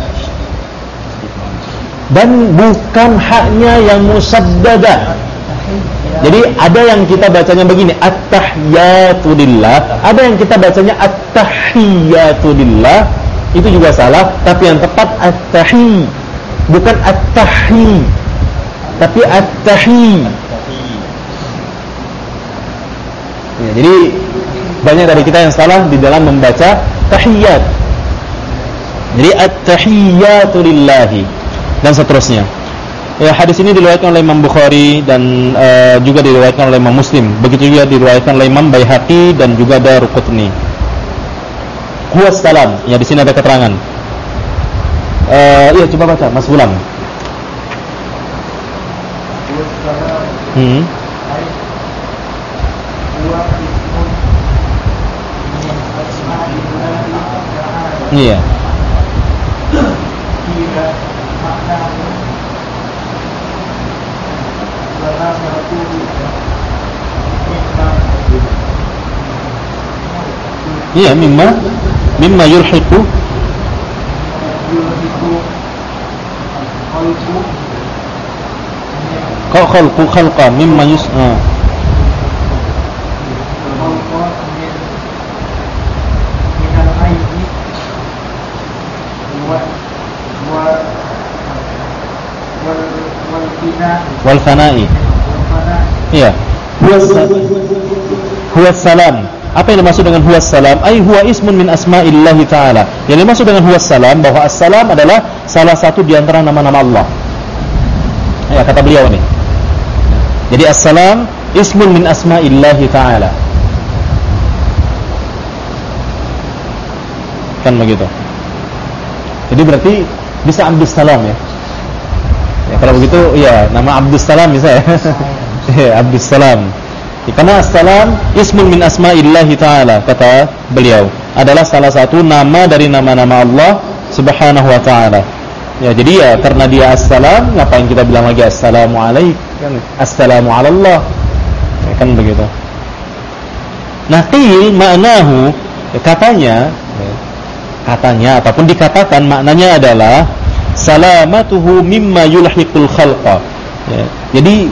Dan bukan haknya yang musyaddadah. Jadi ada yang kita bacanya begini, at-tahiyyatu lillah, ada yang kita bacanya at-tahiyyatu lillah, itu juga salah, tapi yang tepat at-tahi, bukan at-tahi, tapi at-tahi. Ya, jadi banyak dari kita yang salah di dalam membaca tahiyyat. Jadi at-tahiyyatu lillahi dan seterusnya. Ya, hadis ini diriwayatkan oleh Imam Bukhari dan juga diriwayatkan oleh Imam Muslim. Begitu juga diriwayatkan oleh Imam Baihaqi dan juga Daruqutni. Huwas salam. Ya, di sini ada keterangan. Iya, coba baca Mas Gulam. Iya. Iya, mimma yulhiqu khalqa mimma yus'a. Wal fana'i. Iya. Huwas salam. Apa yang dimaksud dengan huwas salam? Ai huwa ismun min asma'illahi ta'ala. Yang dimaksud dengan huwas salam, bahwa as-salam adalah salah satu di antara nama-nama Allah. Ya, kata beliau ini. Jadi as-salam ismun min asma'illahi ta'ala. Kan begitu. Jadi berarti bisa Abdus Salam ya. Ya, kalau begitu ya nama Abdus Salam bisa ya. Ya, Abdus Salam. Karena as-salam ismun min asma'illahi ta'ala, kata beliau, adalah salah satu nama dari nama-nama Allah subhanahu wa ta'ala. Ya, jadi ya karena dia as-salam, ngapain kita bilang lagi assalamu alaikum, kan assalamu ala Allah, ya, kan begitu. Naqil maknahu, katanya ataupun dikatakan maknanya adalah salamatuhu mimma yulhiqul khalqa. Ya, jadi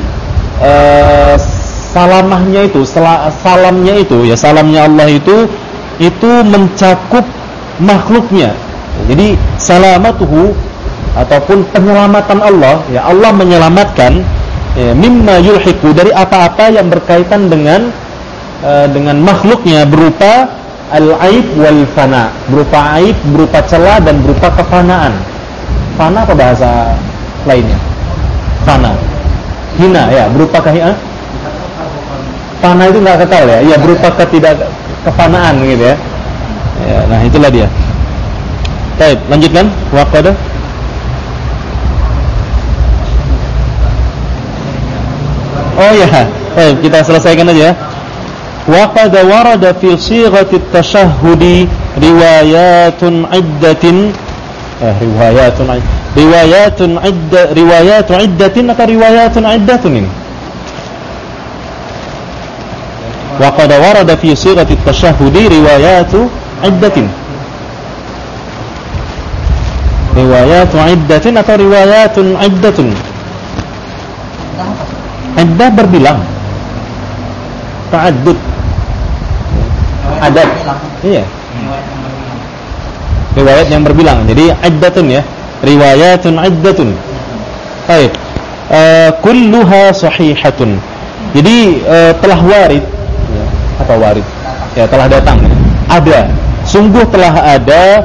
salamnya itu, ya salamnya Allah itu mencakup makhluknya. Jadi salamatuhu ataupun penyelamatan Allah, ya Allah menyelamatkan mimma yulhiqu, dari apa-apa yang berkaitan dengan makhluknya, berupa al-aib wal fana, berupa aib, berupa celah, dan berupa kefanaan. Fana apa bahasa lainnya? Fana, hina ya, berupa kehinaan. Fana itu nggak kekal ya, ya berupa kefanaan gitu ya. Ya, nah itulah dia. Baik, lanjutkan. Waqada. Oh ya, baik, kita selesaikan aja. Waqad warada fi sighati at-tashahhudi riwayatun iddatin riwayatu iddatin atau riwayatun iddatun ini? Wa qad warada fi sighati at-tashahhudi riwayatu iddatin. Riwayatu iddatin atau riwayatun iddatun? Iddah berbilang. Ta'addud. Adad. Iya. Riwayat yang berbilang. Jadi iddatun ya. Riwayatun iddatun. Baik. Kulluha sahihatun. Jadi telah warid atau warid. Ya, telah datang. Ada. Sungguh telah ada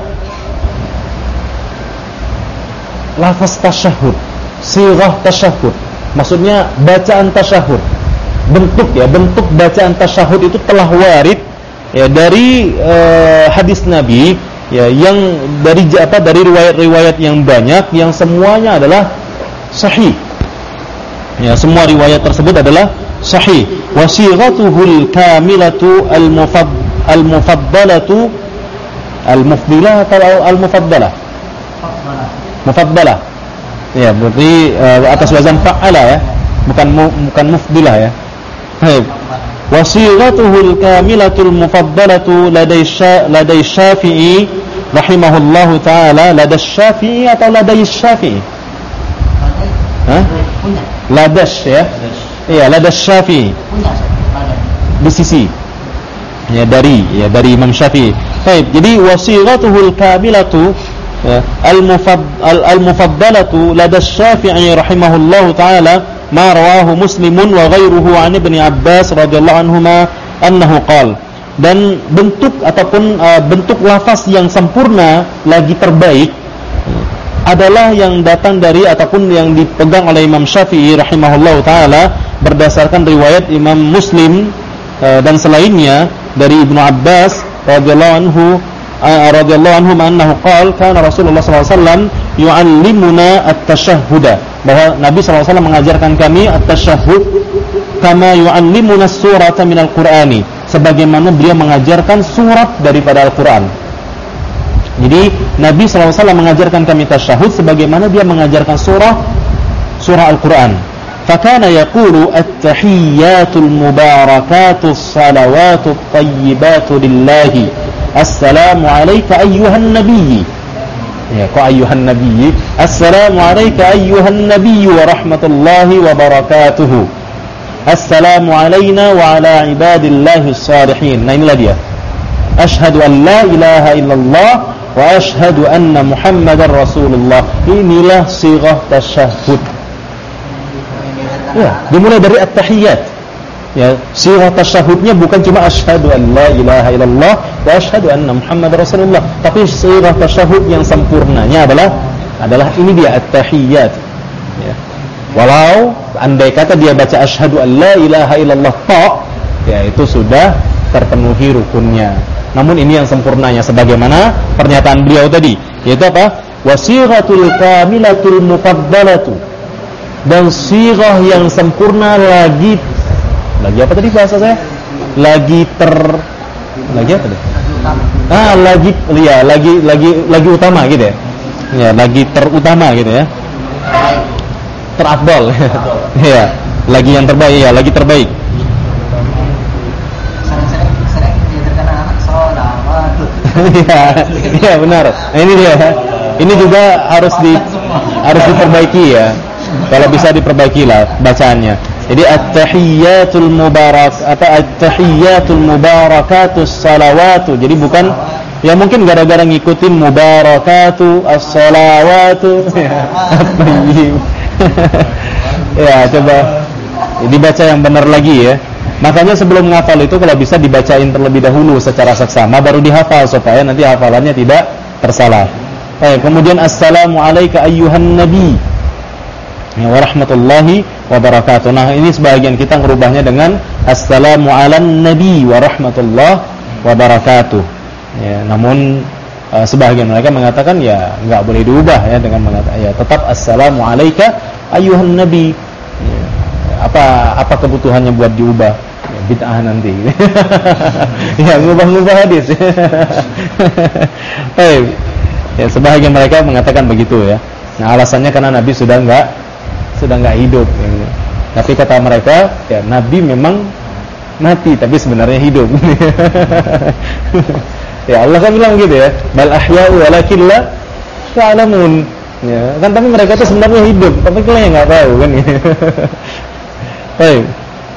lafaz tasyahud, sirah tasyahud. Maksudnya bacaan tasyahud. Bentuk bacaan tasyahud itu telah warid ya dari hadis Nabi ya, yang dari riwayat-riwayat yang banyak yang semuanya adalah sahih. Ya, semua riwayat tersebut adalah sahih. Wa sighatuhul kamilatu al-mufaddalatu al-mufdilah atau al-mufaddalah? Mufaddalah. Ya, berarti atas wazan fa'ala ya, bukan mufdilah ya. Baik. Wa sighatuhul kamilatul mufaddalatu ladai Syafi'i rahimahullahu taala, ladai Syafi'i atau ladai Syafi'i? Ladash ya. Iya, ladai Syafi'i. Di sisi. Ya, dari Imam Syafi'i. Baik, jadi wa sighatuhul kamilatu al-mufaddalatu ladai Syafi'i rahimahullahu taala ma rawahu Muslimun wa ghairuhu an Ibnu Abbas radhiyallahu anhuma annahu qala. Dan bentuk ataupun bentuk lafaz yang sempurna lagi terbaik adalah yang datang dari ataupun yang dipegang oleh Imam Syafi'i rahimahullahu taala berdasarkan riwayat Imam Muslim dan selainnya dari Ibnu Abbas radhiyallahu anhu annahu qala kana Rasulullah sallallahu alaihi wasallam yu'allimuna at-tashahhuda, bahwa Nabi SAW mengajarkan kami at-tashahhud kama yu'allimuna as-surata minal Qur'ani, sebagaimana beliau mengajarkan surat daripada Al-Qur'an. Jadi Nabi SAW mengajarkan kami tasyahud sebagaimana dia mengajarkan surah Al-Qur'an. Fakana yaqulu at-tahiyyatul mubarakatus salawatut tayyibatu lillahi assalamu alayka ayyuhan nabiy. Ya, kok ayyuhan nabiy? Assalamu alayka ayyuhan nabiy wa rahmatullahi wa barakatuhu. Assalamu alayna wa ala ibadillahi salihin. Nah, inilah dia. Asyhadu an la ilaha illallah wa asyhadu anna Muhammadar Rasulullah. Inilah sighah tasyahud. Ya, dimulai dari at-tahiyyat. Ya, sighah tasyahudnya bukan cuma asyhadu an la ilaha illallah wa asyhadu anna Muhammadar Rasulullah, tapi sighah tasyahud yang sempurnanya adalah ini dia at-tahiyyat. Ya. Walau andai kata dia baca asyhadu an la ilaha illallah ya itu sudah terpenuhi rukunnya. Namun ini yang sempurnanya sebagaimana pernyataan beliau tadi, yaitu apa? Wasighatul kamilatul mufaddalatu. Dan sighah yang sempurna lagi apa tadi bahasa saya? Lagi apa tadi? Lagi utama gitu ya. Ya, lagi terutama gitu ya. Terafdal. Ya, lagi yang terbaik ya, lagi terbaik. Iya benar. Nah, ini dia. Ini juga harus diperbaiki ya. Kalau bisa diperbaikilah bacaannya. Jadi at-tahiyyatul mubarakatus salawatu. Jadi bukan ya mungkin gara-gara ngikutin mubarakatu as-salawatu. Ya, coba dibaca yang benar lagi ya. Makanya sebelum menghafal itu kalau bisa dibacain terlebih dahulu secara saksama baru dihafal supaya nanti hafalannya tidak tersalah. Baik, kemudian assalamu alayka ayyuhan nabi wa rahmatullahi wa barakatuh. Nah, ini sebagian kita merubahnya dengan assalamu alan nabi wa rahmatullahi wa barakatuh. Ya, namun sebagian mereka mengatakan ya enggak boleh diubah ya dengan mengatakan ya tetap assalamu alayka ayyuhan nabi. Ya, apa kebutuhannya buat diubah? Ya, bid'ah nanti. Ya, ngubah-ngubah hadis. Ya, sebagian mereka mengatakan begitu ya. Nah, alasannya karena Nabi sudah enggak hidup. Gitu. Tapi kata mereka, ya Nabi memang mati, tapi sebenarnya hidup. Ya Allah kan bilang gitu ya, bal ahya'u walakin la ta'lamun. Ya, kan tapi mereka itu sebenarnya hidup, tapi kalian enggak tahu kan. Baik.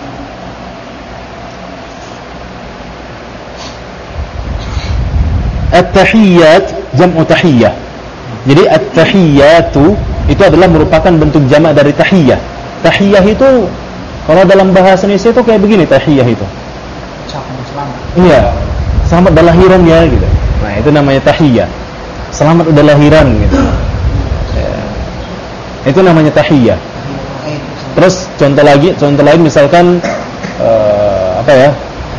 At-tahiyyat jam'u tahiyyah. Jadi at-tahiyyatu itu adalah merupakan bentuk jamak dari tahiyyah. Tahiyyah itu kalau dalam bahasa Indonesia itu kayak begini, tahiyyah itu. Selamat. Iya. Selamat udah lahiran ya gitu. Nah, itu namanya tahiyyah. Selamat udah lahiran gitu. Ya. Itu namanya tahiyyah. Terus contoh lain misalkan apa ya?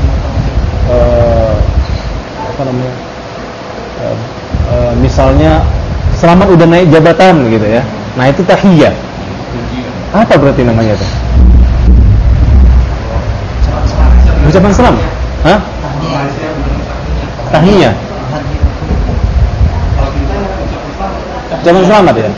Apa namanya? Misalnya selamat udah naik jabatan gitu ya. Nah, itu tahiyyah. Apa berarti namanya itu? Ucapan salam? Hah? Tahiyah. Ucapan selamat ya?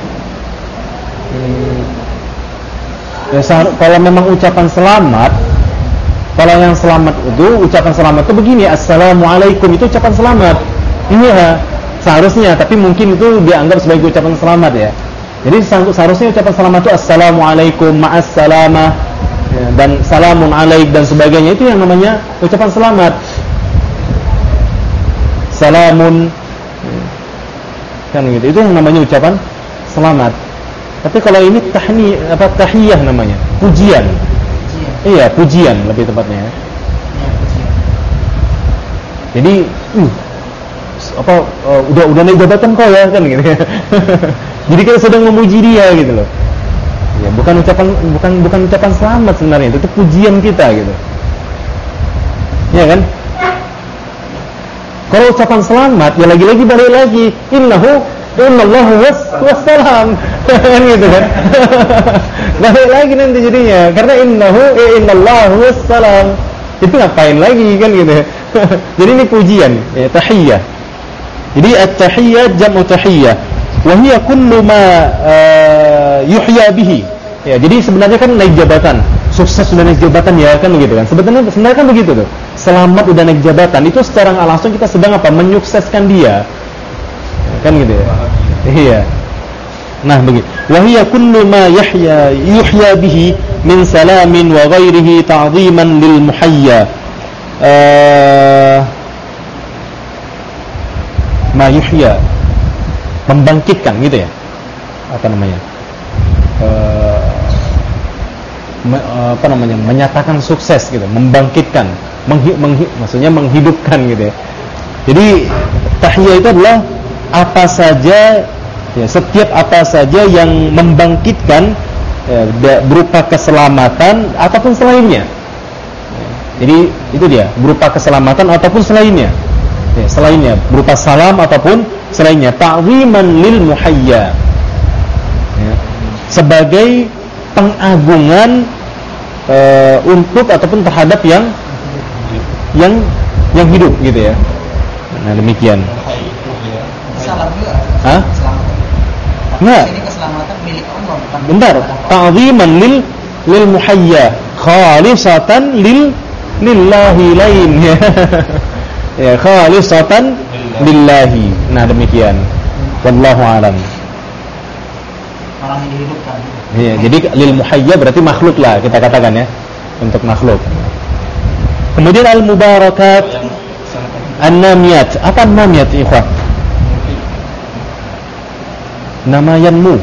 Ya kalau memang ucapan selamat, kalau yang selamat itu ucapan selamat itu begini, assalamualaikum, itu ucapan selamat. Iya, seharusnya, tapi mungkin itu dianggap sebagai ucapan selamat ya. Jadi seharusnya ucapan selamat itu assalamualaikum, ma'assalamah, ya, dan salamun alaik dan sebagainya, itu yang namanya ucapan selamat. Salamun, kan gitu, itu yang namanya ucapan selamat. Tapi kalau ini tahiyah namanya, pujian. Iya, pujian lebih tepatnya. Jadi udah naik jabatan kau ya kan gitu. Jadi kita sedang memuji dia gitu loh. Ya, bukan ucapan selamat sebenarnya, itu pujian kita gitu. Ya kan? Kalau ucapan selamat ya lagi-lagi balik lagi, innallahu wassalam. Kan gitu kan. Balik lagi nanti jadinya, karena innallahu wassalam. Itu ngapain lagi kan gitu. Jadi ini pujian, ya, tahiyyah. Jadi at-tahiyyat jam'u tahiyyah. Wa hiya kullu ma yuhya bihi. Ya, jadi sebenarnya kan naik jabatan, sukses sudah naik jabatan ya kan begitu kan. Sebenarnya kan begitu tuh. Selamat udah naik jabatan, itu secara nggak langsung kita sedang apa? Menyukseskan dia. Ya, kan gitu ya. Iya. Nah, begitu. Wa hiya kullu ma yuhya bihi min salamin wa ghairihi ta'dhiman lil muhayya. Ma yuhya, membangkitkan gitu ya, apa namanya, menyatakan sukses gitu, membangkitkan, maksudnya menghidupkan gitu ya. Jadi tahiyah itu adalah apa saja ya, setiap apa saja yang membangkitkan berupa keselamatan ataupun selainnya. Jadi itu dia, berupa keselamatan ataupun selainnya. Ya, selainnya berupa salam ataupun selainnya, ta'ziman lil muhayya, ya, sebagai pengagungan untuk ataupun terhadap yang hidup gitu ya. Nah, demikian. Salam juga. Hah? Enggak. Ini keselamatan milik Allah. Bentar, ta'ziman lil muhayya, khalisatan lillahi lain. Ya, khalisatan lillahi. Nah, demikian. Wallahu a'lam. Orang yang dihidupkan. Iya, jadi lil muhayya berarti makhluk lah kita katakan ya, untuk makhluk. Kemudian al mubarakat, an-namiyat. Apa namiyat, ikhwan? Nama yanmu.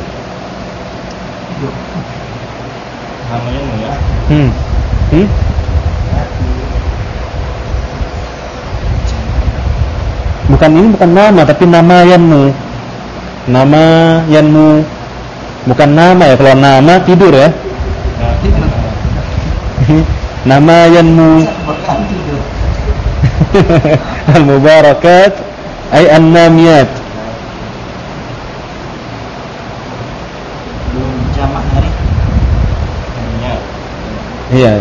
Nama yanmu ya. Bukan nama, tapi nama yanmu. Nama yanmu. Bukan nama ya, kalau nama tidur ya. Nama yanmu. Al-mubarakat ay an-namiyat. Belum jamak hari. Iya,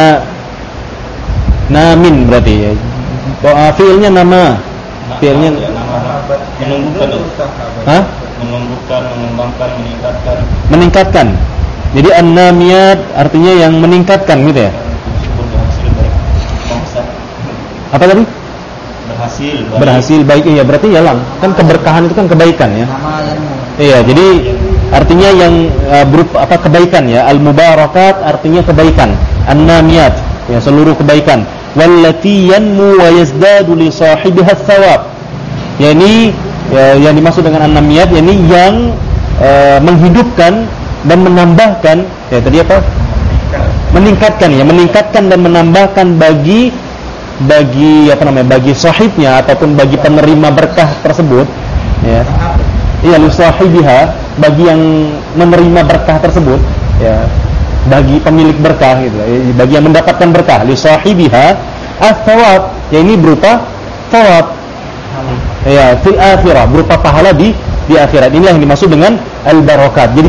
namin berarti ya. Fiilnya nama. Fiilnya menumbuhkan. Hah? menumbuhkan, mengembangkan, meningkatkan. Jadi an-namiyat artinya yang meningkatkan gitu ya. Berhasil baik. Apa tadi? Berhasil baik. Iya, berarti ya lang. Kan keberkahan itu kan kebaikan ya. Nama ilmu. Iya, jadi artinya yang berupa apa kebaikan ya. Al-mubarakat artinya kebaikan. An-namiyat ya seluruh kebaikan. Wallati yanmu wa yazdadu li sahibiha thawab. Yani yang dimaksud dengan an-namiyat yakni yang menghidupkan dan menambahkan ya tadi apa? Meningkatkan dan menambahkan bagi apa namanya? Bagi sahibnya ataupun bagi penerima berkah tersebut ya. Iya, li sahibiha, bagi yang menerima berkah tersebut ya. Bagi pemilik berkah gitu, bagi yang mendapatkan berkah li sahibiha as-thawab, ya ini berupa thawab. Ya, fil akhirah, berupa pahala di akhirat. Inilah yang dimaksud dengan al-barakat. Jadi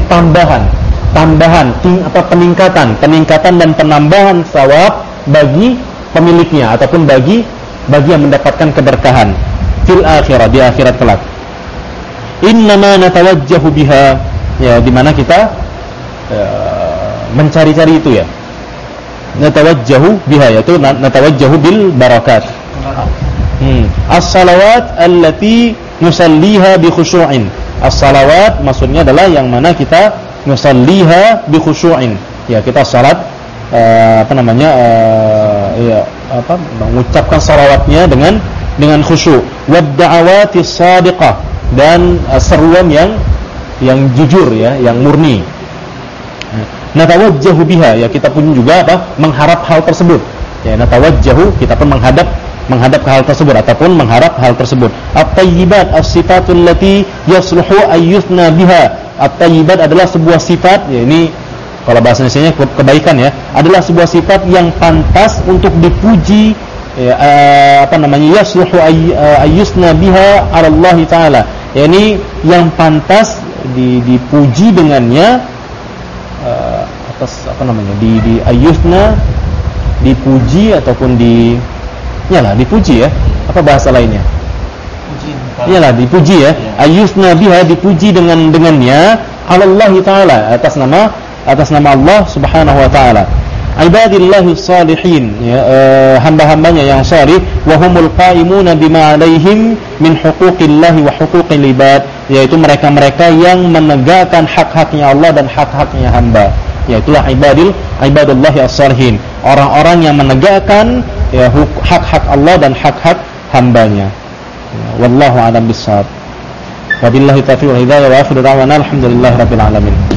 peningkatan dan penambahan thawab bagi pemiliknya ataupun bagi yang mendapatkan keberkahan fil akhirah, di akhirat kelak. Innama natawajjahu biha, ya di mana kita mencari-cari itu ya. Natawajjahu biha, yaitu natawajjahu bil barakat. As-salawat allati nusalliha bi khusyu'in. As-salawat maksudnya adalah yang mana kita nusalliha bi khusyu'in. Ya, kita salat mengucapkan salawatnya dengan khusyuk. Wad da'awatis shadiqah, dan seruan yang jujur ya, yang murni. Natawajjahu biha, ya kita pun juga mengharap hal tersebut. Ya, natawajjahu, kita pun menghadap ke hal tersebut ataupun mengharap hal tersebut. At-tayyibat as-sifatul lati yasluhu ayyuthna biha. At-tayyibat adalah sebuah sifat, ya ini kalau bahasa Indonesianya kebaikan ya, adalah sebuah sifat yang pantas untuk dipuji ya, yasluhu ayyuthna biha 'ala Allah taala. Ya, ini yang pantas dipuji dengannya atas di ayyuthna, dipuji ataupun dipuji ya. Apa bahasa lainnya? Iyalah, dipuji ya. Ayyuthna biha, dipuji dengannya Allah taala, atas nama Allah Subhanahu wa taala. Ibadillahi shalihin, ya, hamba-hambanya yang salih, wa humul qaimuna bima 'alaihim min huquqillahi wa huquqil ibad, yaitu mereka-mereka yang menegakkan hak-haknya Allah dan hak-haknya hamba. Yaitulah ibadullahi as-salihin, orang-orang yang menegakkan ya hak-hak Allah dan hak-hak hambanya. Wallahu a'lam bissawab. Wabillahi taufiq wal hidayah, wa akhiru da'wana alhamdulillahirabbil alamin.